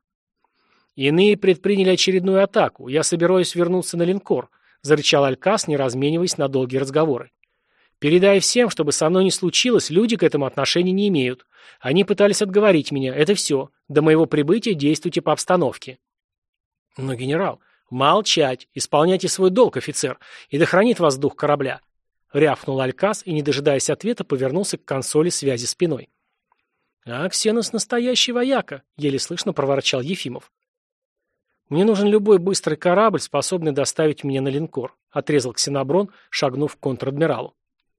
«Иные предприняли очередную атаку. Я собираюсь вернуться на линкор», — зарычал Алькас, не размениваясь на долгие разговоры. «Передай всем, чтобы со мной не случилось, люди к этому отношения не имеют. Они пытались отговорить меня, это все. До моего прибытия действуйте по обстановке». «Но, генерал...» «Молчать! Исполняйте свой долг, офицер, и да хранит вас дух корабля!» Рявкнул Алькас и, не дожидаясь ответа, повернулся к консоли связи спиной. «А Ксенос настоящий вояка!» — еле слышно проворчал Ефимов. «Мне нужен любой быстрый корабль, способный доставить меня на линкор», — отрезал Ксеноброн, шагнув к контр-адмиралу.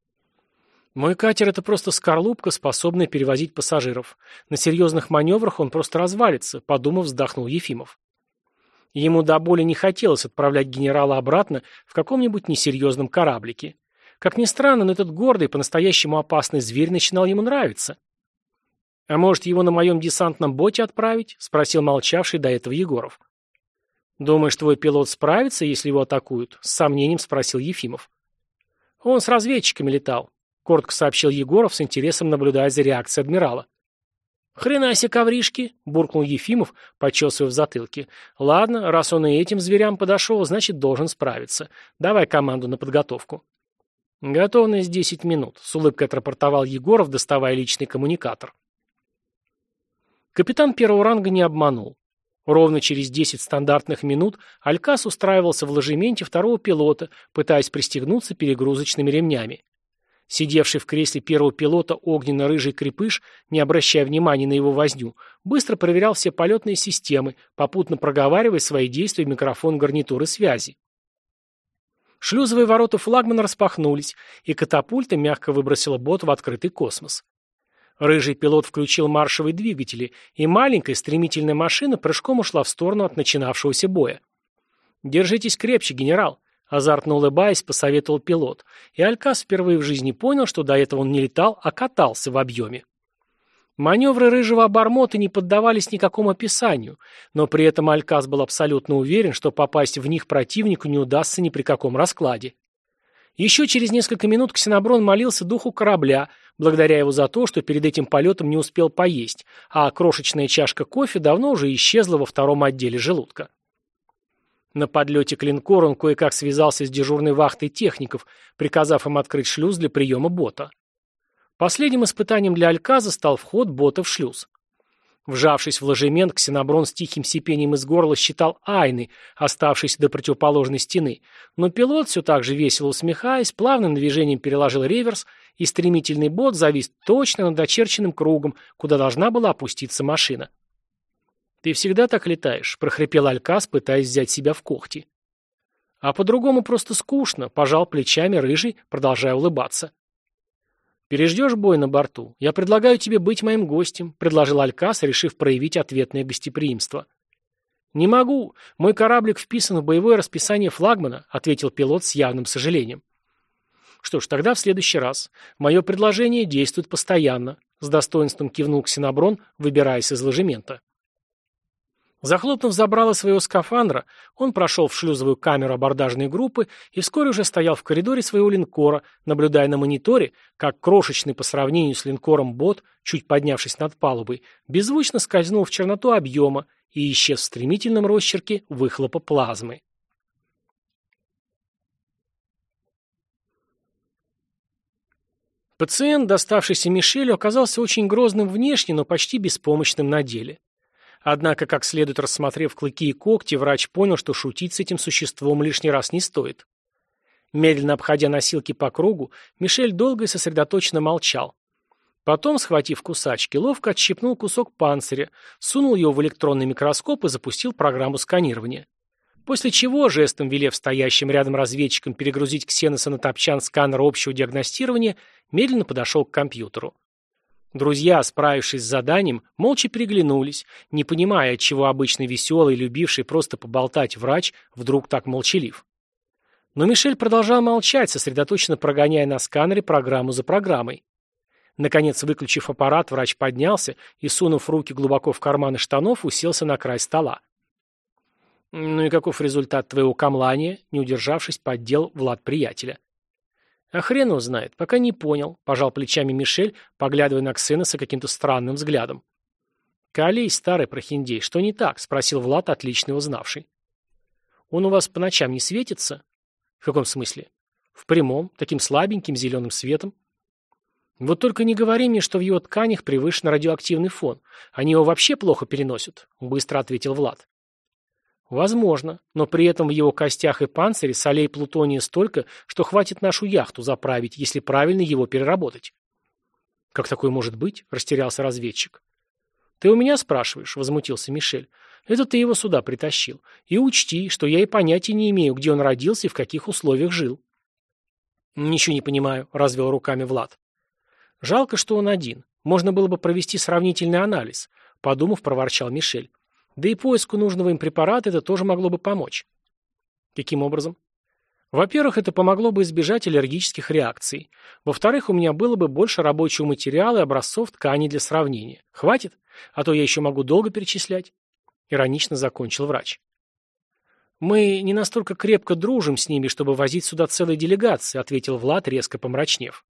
«Мой катер — это просто скорлупка, способная перевозить пассажиров. На серьезных маневрах он просто развалится», — подумав, вздохнул Ефимов. Ему до боли не хотелось отправлять генерала обратно в каком-нибудь несерьезном кораблике. Как ни странно, но этот гордый, по-настоящему опасный зверь начинал ему нравиться. «А может, его на моем десантном боте отправить?» — спросил молчавший до этого Егоров. «Думаешь, твой пилот справится, если его атакуют?» — с сомнением спросил Ефимов. «Он с разведчиками летал», — коротко сообщил Егоров, с интересом наблюдая за реакцией адмирала. «Хрена себе ковришки!» — буркнул Ефимов, почесывая в затылке. «Ладно, раз он и этим зверям подошел, значит, должен справиться. Давай команду на подготовку». «Готовность десять минут», — с улыбкой отрапортовал Егоров, доставая личный коммуникатор. Капитан первого ранга не обманул. Ровно через десять стандартных минут Алькас устраивался в ложементе второго пилота, пытаясь пристегнуться перегрузочными ремнями. Сидевший в кресле первого пилота огненно-рыжий крепыш, не обращая внимания на его возню, быстро проверял все полетные системы, попутно проговаривая свои действия в микрофон гарнитуры связи. Шлюзовые ворота флагмана распахнулись, и катапульта мягко выбросила бот в открытый космос. Рыжий пилот включил маршевые двигатели, и маленькая стремительная машина прыжком ушла в сторону от начинавшегося боя. «Держитесь крепче, генерал!» — Азартно улыбаясь, посоветовал пилот, и Алькас впервые в жизни понял, что до этого он не летал, а катался в объеме. Маневры рыжего обормота не поддавались никакому описанию, но при этом Алькас был абсолютно уверен, что попасть в них противнику не удастся ни при каком раскладе. Еще через несколько минут Ксеноброн молился духу корабля, благодаря его за то, что перед этим полетом не успел поесть, а крошечная чашка кофе давно уже исчезла во втором отделе желудка. На подлете к линкору он кое-как связался с дежурной вахтой техников, приказав им открыть шлюз для приема бота. Последним испытанием для Альказа стал вход бота в шлюз. Вжавшись в ложемент, Ксеноброн с тихим сипением из горла считал айны, оставшиеся до противоположной стены, но пилот, все так же весело усмехаясь, плавным движением переложил реверс, и стремительный бот завис точно над очерченным кругом, куда должна была опуститься машина. «Ты всегда так летаешь?» — прохрипел Алькас, пытаясь взять себя в когти. «А по-другому просто скучно», — пожал плечами рыжий, продолжая улыбаться. «Переждешь бой на борту? Я предлагаю тебе быть моим гостем», — предложил Алькас, решив проявить ответное гостеприимство. «Не могу. Мой кораблик вписан в боевое расписание флагмана», — ответил пилот с явным сожалением. «Что ж, тогда в следующий раз. Мое предложение действует постоянно», — с достоинством кивнул Ксеноброн, выбираясь из ложемента. Захлопнув забрало своего скафандра, он прошел в шлюзовую камеру абордажной группы и вскоре уже стоял в коридоре своего линкора, наблюдая на мониторе, как крошечный по сравнению с линкором бот, чуть поднявшись над палубой, беззвучно скользнул в черноту объема и исчез в стремительном росчерке выхлопа плазмы. Пациент, доставшийся Мишелю, оказался очень грозным внешне, но почти беспомощным на деле. Однако, как следует рассмотрев клыки и когти, врач понял, что шутить с этим существом лишний раз не стоит. Медленно обходя носилки по кругу, Мишель долго и сосредоточенно молчал. Потом, схватив кусачки, ловко отщипнул кусок панциря, сунул его в электронный микроскоп и запустил программу сканирования. После чего, жестом велев стоящим рядом разведчикам перегрузить Ксеноса на топчан сканера общего диагностирования, медленно подошел к компьютеру. Друзья, справившись с заданием, молча переглянулись, не понимая, отчего обычно веселый, любивший просто поболтать врач вдруг так молчалив. Но Мишель продолжал молчать, сосредоточенно прогоняя на сканере программу за программой. Наконец, выключив аппарат, врач поднялся и, сунув руки глубоко в карманы штанов, уселся на край стола. «Ну и каков результат твоего камлания?» — не удержавшись, поддел Влад приятеля. «А хрен его знает, пока не понял», — пожал плечами Мишель, поглядывая на Ксеноса каким-то странным взглядом. «Калей, старый прохиндей, что не так?» — спросил Влад, отлично его знавший. «Он у вас по ночам не светится?» «В каком смысле?» «В прямом, таким слабеньким зеленым светом». «Вот только не говори мне, что в его тканях превышен радиоактивный фон. Они его вообще плохо переносят», — быстро ответил Влад. «Возможно, но при этом в его костях и панцире солей плутония столько, что хватит нашу яхту заправить, если правильно его переработать». «Как такое может быть?» — растерялся разведчик. «Ты у меня спрашиваешь?» — возмутился Мишель. «Это ты его сюда притащил. И учти, что я и понятия не имею, где он родился и в каких условиях жил». «Ничего не понимаю», — развел руками Влад. «Жалко, что он один. Можно было бы провести сравнительный анализ», — подумав, проворчал Мишель. Да и поиску нужного им препарата это тоже могло бы помочь. Каким образом? Во-первых, это помогло бы избежать аллергических реакций. Во-вторых, у меня было бы больше рабочего материала и образцов тканей для сравнения. Хватит? А то я еще могу долго перечислять. Иронично закончил врач. Мы не настолько крепко дружим с ними, чтобы возить сюда целые делегации, ответил Влад, резко помрачнев.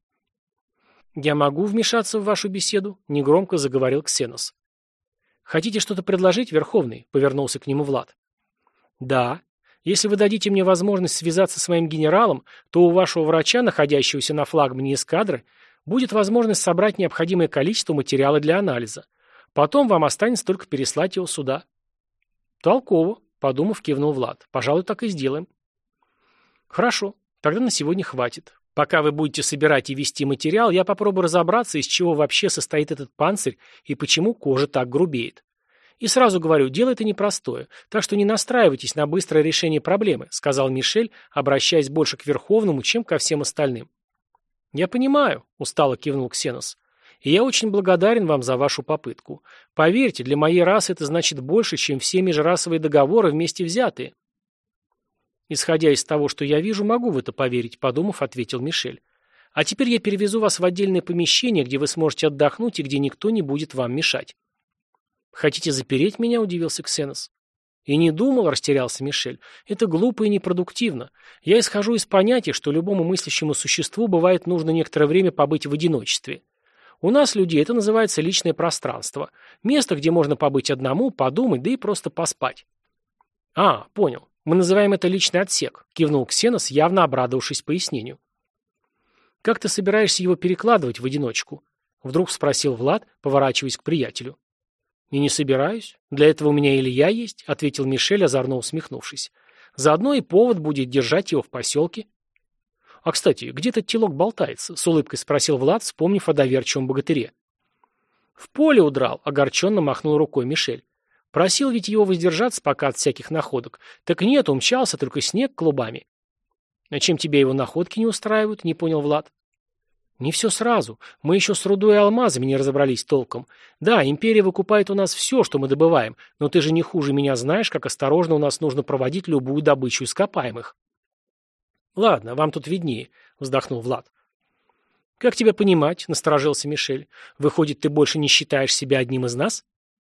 Я могу вмешаться в вашу беседу? Негромко заговорил Ксенос. «Хотите что-то предложить, Верховный?» — повернулся к нему Влад. «Да. Если вы дадите мне возможность связаться с моим генералом, то у вашего врача, находящегося на флагмане эскадры, будет возможность собрать необходимое количество материала для анализа. Потом вам останется только переслать его сюда». «Толково», — подумав, кивнул Влад. «Пожалуй, так и сделаем». «Хорошо. Тогда на сегодня хватит. Пока вы будете собирать и вести материал, я попробую разобраться, из чего вообще состоит этот панцирь и почему кожа так грубеет. И сразу говорю, дело это непростое, так что не настраивайтесь на быстрое решение проблемы», сказал Мишель, обращаясь больше к Верховному, чем ко всем остальным. «Я понимаю», — устало кивнул Ксенос, «и я очень благодарен вам за вашу попытку. Поверьте, для моей расы это значит больше, чем все межрасовые договоры вместе взятые». Исходя из того, что я вижу, могу в это поверить, подумав, ответил Мишель. А теперь я перевезу вас в отдельное помещение, где вы сможете отдохнуть и где никто не будет вам мешать. Хотите запереть меня? Удивился Ксенос. И не думал, растерялся Мишель. Это глупо и непродуктивно. Я исхожу из понятия, что любому мыслящему существу бывает нужно некоторое время побыть в одиночестве. У нас, людей, это называется личное пространство. Место, где можно побыть одному, подумать, да и просто поспать. А, понял. Мы называем это личный отсек, кивнул Ксенос, явно обрадовавшись пояснению. Как ты собираешься его перекладывать в одиночку? Вдруг спросил Влад, поворачиваясь к приятелю. «И не собираюсь. Для этого у меня Илья есть», — ответил Мишель, озорно усмехнувшись. «Заодно и повод будет держать его в поселке». «А, кстати, где этот телок болтается?» — с улыбкой спросил Влад, вспомнив о доверчивом богатыре. «В поле удрал», — огорченно махнул рукой Мишель. «Просил ведь его воздержаться пока от всяких находок. Так нет, умчался, только снег клубами». «А чем тебя его находки не устраивают?» — не понял Влад. «Не все сразу. Мы еще с рудой и алмазами не разобрались толком. Да, империя выкупает у нас все, что мы добываем, но ты же не хуже меня знаешь, как осторожно у нас нужно проводить любую добычу ископаемых». «Ладно, вам тут виднее», — вздохнул Влад. «Как тебя понимать?» — насторожился Мишель. «Выходит, ты больше не считаешь себя одним из нас?»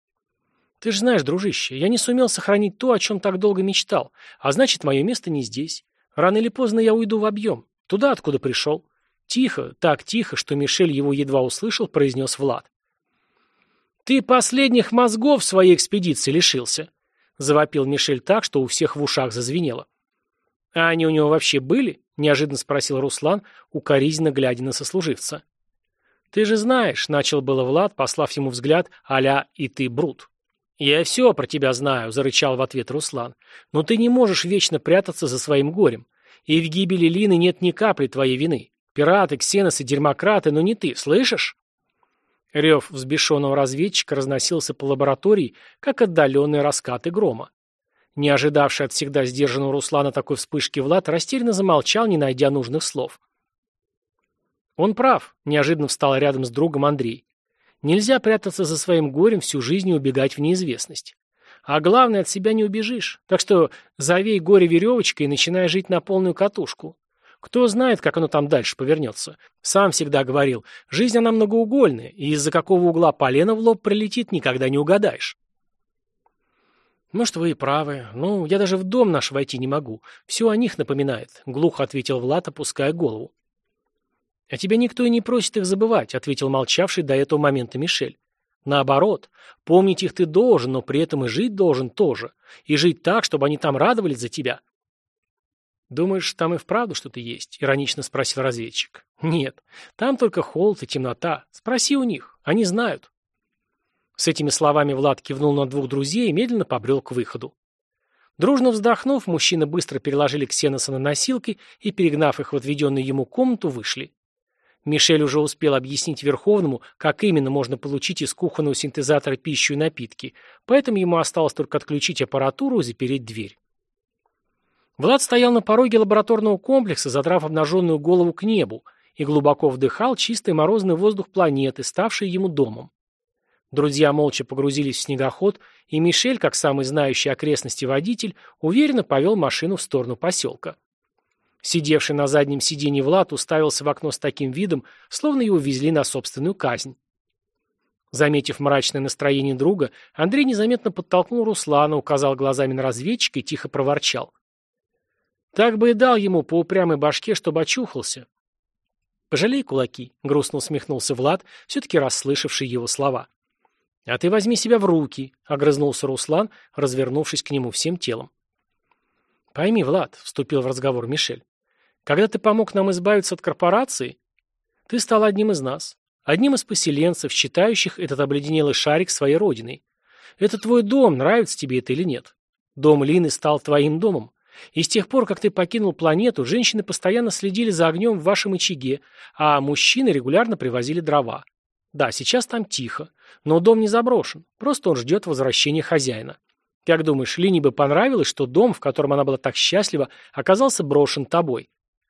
«Ты же знаешь, дружище, я не сумел сохранить то, о чем так долго мечтал, а значит, мое место не здесь. Рано или поздно я уйду в объем, туда, откуда пришел». Тихо, так тихо, что Мишель его едва услышал, произнес Влад. «Ты последних мозгов в своей экспедиции лишился», — завопил Мишель так, что у всех в ушах зазвенело. «А они у него вообще были?» — неожиданно спросил Руслан, укоризненно глядя на сослуживца. «Ты же знаешь», — начал было Влад, послав ему взгляд а-ля «и ты, Брут». «Я все про тебя знаю», — зарычал в ответ Руслан. «Но ты не можешь вечно прятаться за своим горем. И в гибели Лины нет ни капли твоей вины. Пираты, ксеносы, дерьмократы, но не ты, слышишь?» Рев взбешенного разведчика разносился по лаборатории, как отдаленные раскаты грома. Не ожидавший от всегда сдержанного Руслана такой вспышки Влад растерянно замолчал, не найдя нужных слов. «Он прав», — неожиданно встал рядом с другом Андрей. «Нельзя прятаться за своим горем всю жизнь и убегать в неизвестность. А главное, от себя не убежишь. Так что завей горе веревочкой и начинай жить на полную катушку. Кто знает, как оно там дальше повернется. Сам всегда говорил, жизнь она многоугольная, и из-за какого угла полено в лоб прилетит, никогда не угадаешь». «Может, вы и правы. Ну, я даже в дом наш войти не могу. Все о них напоминает», — глухо ответил Влад, опуская голову. «А тебя никто и не просит их забывать», — ответил молчавший до этого момента Мишель. «Наоборот, помнить их ты должен, но при этом и жить должен тоже. И жить так, чтобы они там радовались за тебя». «Думаешь, там и вправду что-то есть?» — иронично спросил разведчик. «Нет, там только холод и темнота. Спроси у них, они знают». С этими словами Влад кивнул на двух друзей и медленно побрел к выходу. Дружно вздохнув, мужчины быстро переложили Ксеноса на носилки и, перегнав их в отведенную ему комнату, вышли. Мишель уже успел объяснить Верховному, как именно можно получить из кухонного синтезатора пищу и напитки, поэтому ему осталось только отключить аппаратуру и запереть дверь. Влад стоял на пороге лабораторного комплекса, задрав обнаженную голову к небу, и глубоко вдыхал чистый морозный воздух планеты, ставший ему домом. Друзья молча погрузились в снегоход, и Мишель, как самый знающий окрестности водитель, уверенно повел машину в сторону поселка. Сидевший на заднем сиденье Влад уставился в окно с таким видом, словно его везли на собственную казнь. Заметив мрачное настроение друга, Андрей незаметно подтолкнул Руслана, указал глазами на разведчика и тихо проворчал. «Так бы и дал ему по упрямой башке, чтобы очухался». «Пожалей кулаки», — грустно усмехнулся Влад, все-таки расслышавший его слова. «А ты возьми себя в руки», — огрызнулся Руслан, развернувшись к нему всем телом. «Пойми, Влад», — вступил в разговор Мишель, — «когда ты помог нам избавиться от корпорации, ты стал одним из нас, одним из поселенцев, считающих этот обледенелый шарик своей родиной. Это твой дом, нравится тебе это или нет. Дом Лины стал твоим домом. И с тех пор, как ты покинул планету, женщины постоянно следили за огнем в вашем очаге, а мужчины регулярно привозили дрова. Да, сейчас там тихо, но дом не заброшен, просто он ждет возвращения хозяина. Как думаешь, Лине бы понравилось, что дом, в котором она была так счастлива, оказался брошен тобой?»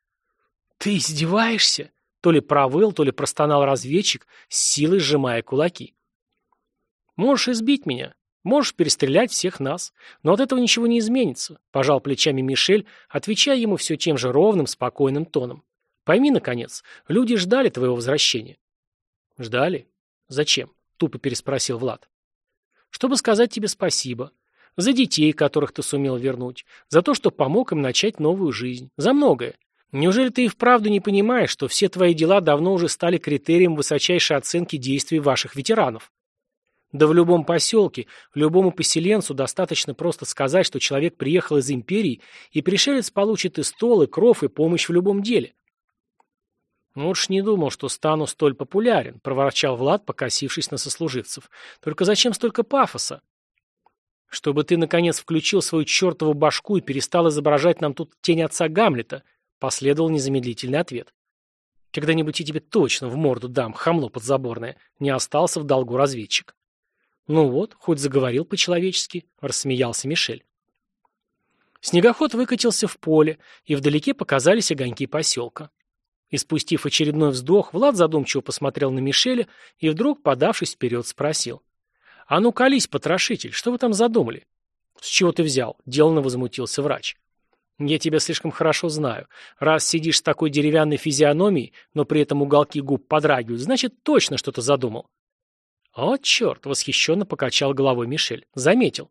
«Ты издеваешься?» — то ли провыл, то ли простонал разведчик, с силой сжимая кулаки. «Можешь избить меня. Можешь перестрелять всех нас, но от этого ничего не изменится, пожал плечами Мишель, отвечая ему все тем же ровным, спокойным тоном. Пойми, наконец, люди ждали твоего возвращения. Ждали? Зачем? Тупо переспросил Влад. Чтобы сказать тебе спасибо. За детей, которых ты сумел вернуть. За то, что помог им начать новую жизнь. За многое. Неужели ты и вправду не понимаешь, что все твои дела давно уже стали критерием высочайшей оценки действий ваших ветеранов? Да в любом поселке, любому поселенцу достаточно просто сказать, что человек приехал из империи, и пришелец получит и стол, и кров, и помощь в любом деле. «Ну уж не думал, что стану столь популярен», — проворчал Влад, покосившись на сослуживцев. «Только зачем столько пафоса?» «Чтобы ты, наконец, включил свою чертову башку и перестал изображать нам тут тень отца Гамлета», — последовал незамедлительный ответ. «Когда-нибудь я тебе точно в морду дам, хамло подзаборное», — не остался в долгу разведчик. «Ну вот, хоть заговорил по-человечески», — рассмеялся Мишель. Снегоход выкатился в поле, и вдалеке показались огоньки поселка. Испустив очередной вздох, Влад задумчиво посмотрел на Мишеля и вдруг, подавшись вперед, спросил. «А ну, колись, потрошитель, что вы там задумали?» «С чего ты взял?» — деланно возмутился врач. «Я тебя слишком хорошо знаю. Раз сидишь с такой деревянной физиономией, но при этом уголки губ подрагивают, значит, точно что-то задумал». «О, черт!» — восхищенно покачал головой Мишель. «Заметил».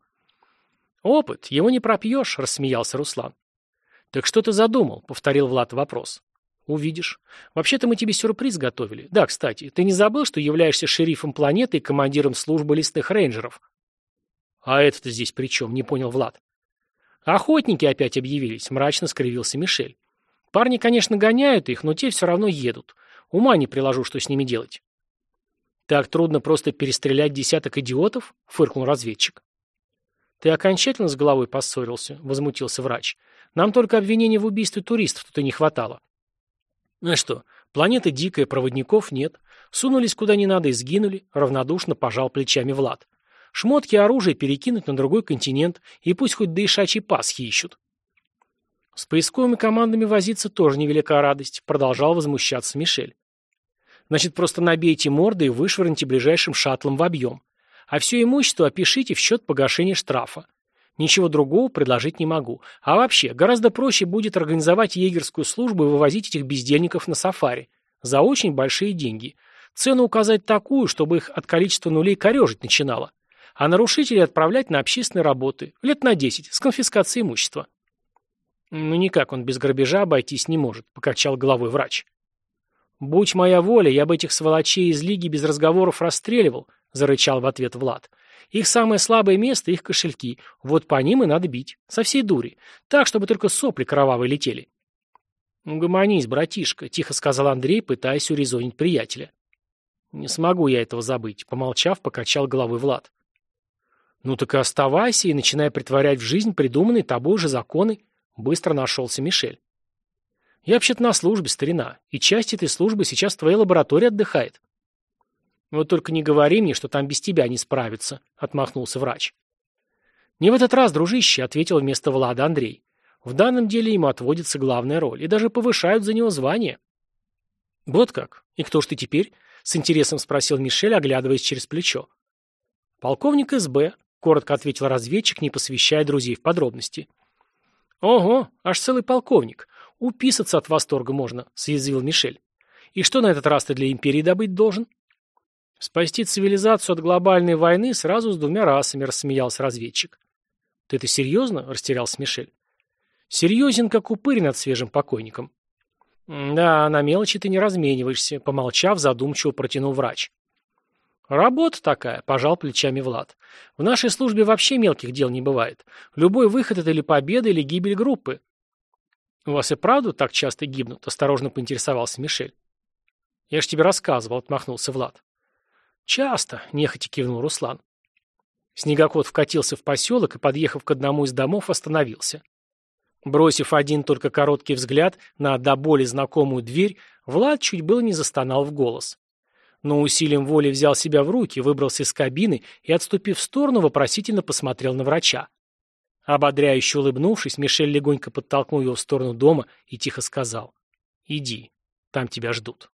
«Опыт, его не пропьешь», — рассмеялся Руслан. «Так что ты задумал?» — повторил Влад вопрос. «Увидишь. Вообще-то мы тебе сюрприз готовили. Да, кстати, ты не забыл, что являешься шерифом планеты и командиром службы лесных рейнджеров?» «А это-то здесь при чем?» — не понял Влад. «Охотники опять объявились», — мрачно скривился Мишель. «Парни, конечно, гоняют их, но те все равно едут. Ума не приложу, что с ними делать». «Так трудно просто перестрелять десяток идиотов?» — фыркнул разведчик. «Ты окончательно с головой поссорился?» — возмутился врач. «Нам только обвинения в убийстве туристов тут и не хватало». «Ну и что, планета дикая, проводников нет. Сунулись куда не надо и сгинули», — равнодушно пожал плечами Влад. «Шмотки и оружие перекинуть на другой континент, и пусть хоть до ишачьей Пасхи ищут». «С поисковыми командами возиться тоже невелика радость», — продолжал возмущаться Мишель. «Значит, просто набейте морды и вышвырните ближайшим шаттлом в объем. А все имущество опишите в счет погашения штрафа. Ничего другого предложить не могу. А вообще, гораздо проще будет организовать егерскую службу и вывозить этих бездельников на сафари. За очень большие деньги. Цену указать такую, чтобы их от количества нулей корежить начинало. А нарушителей отправлять на общественные работы. Лет на десять, с конфискацией имущества». «Ну никак он без грабежа обойтись не может», — покачал головой врач. «Будь моя воля, я бы этих сволочей из лиги без разговоров расстреливал», — зарычал в ответ Влад. «Их самое слабое место — их кошельки. Вот по ним и надо бить. Со всей дури. Так, чтобы только сопли кровавые летели». «Угомонись, братишка», — тихо сказал Андрей, пытаясь урезонить приятеля. «Не смогу я этого забыть», — помолчав, покачал головой Влад. «Ну так и оставайся и начинай притворять в жизнь придуманные тобой же законы», — быстро нашелся Мишель. «Я вообще-то на службе, старина, и часть этой службы сейчас в твоей лаборатории отдыхает». «Вот только не говори мне, что там без тебя не справятся», — отмахнулся врач. «Не в этот раз, дружище», — ответил вместо Влада Андрей. «В данном деле ему отводится главная роль, и даже повышают за него звание». «Вот как? И кто ж ты теперь?» — с интересом спросил Мишель, оглядываясь через плечо. «Полковник СБ», — коротко ответил разведчик, не посвящая друзей в подробности. «Ого, аж целый полковник. Уписаться от восторга можно», — съязвил Мишель. «И что на этот раз ты для империи добыть должен?» «Спасти цивилизацию от глобальной войны сразу с двумя расами», — рассмеялся разведчик. «Ты это серьезно?» — растерялся Мишель. «Серьезен, как упырь над свежим покойником». «Да, на мелочи ты не размениваешься», — помолчав, задумчиво протянул врач. «Работа такая», — пожал плечами Влад. «В нашей службе вообще мелких дел не бывает. Любой выход — это или победа, или гибель группы». «У вас и правда так часто гибнут?» — осторожно поинтересовался Мишель. «Я ж тебе рассказывал», — отмахнулся Влад. «Часто», — нехотя кивнул Руслан. Снегоход вкатился в поселок и, подъехав к одному из домов, остановился. Бросив один только короткий взгляд на до боли знакомую дверь, Влад чуть было не застонал в голос. Но усилием воли взял себя в руки, выбрался из кабины и, отступив в сторону, вопросительно посмотрел на врача. Ободряюще улыбнувшись, Мишель легонько подтолкнул его в сторону дома и тихо сказал: «Иди, там тебя ждут».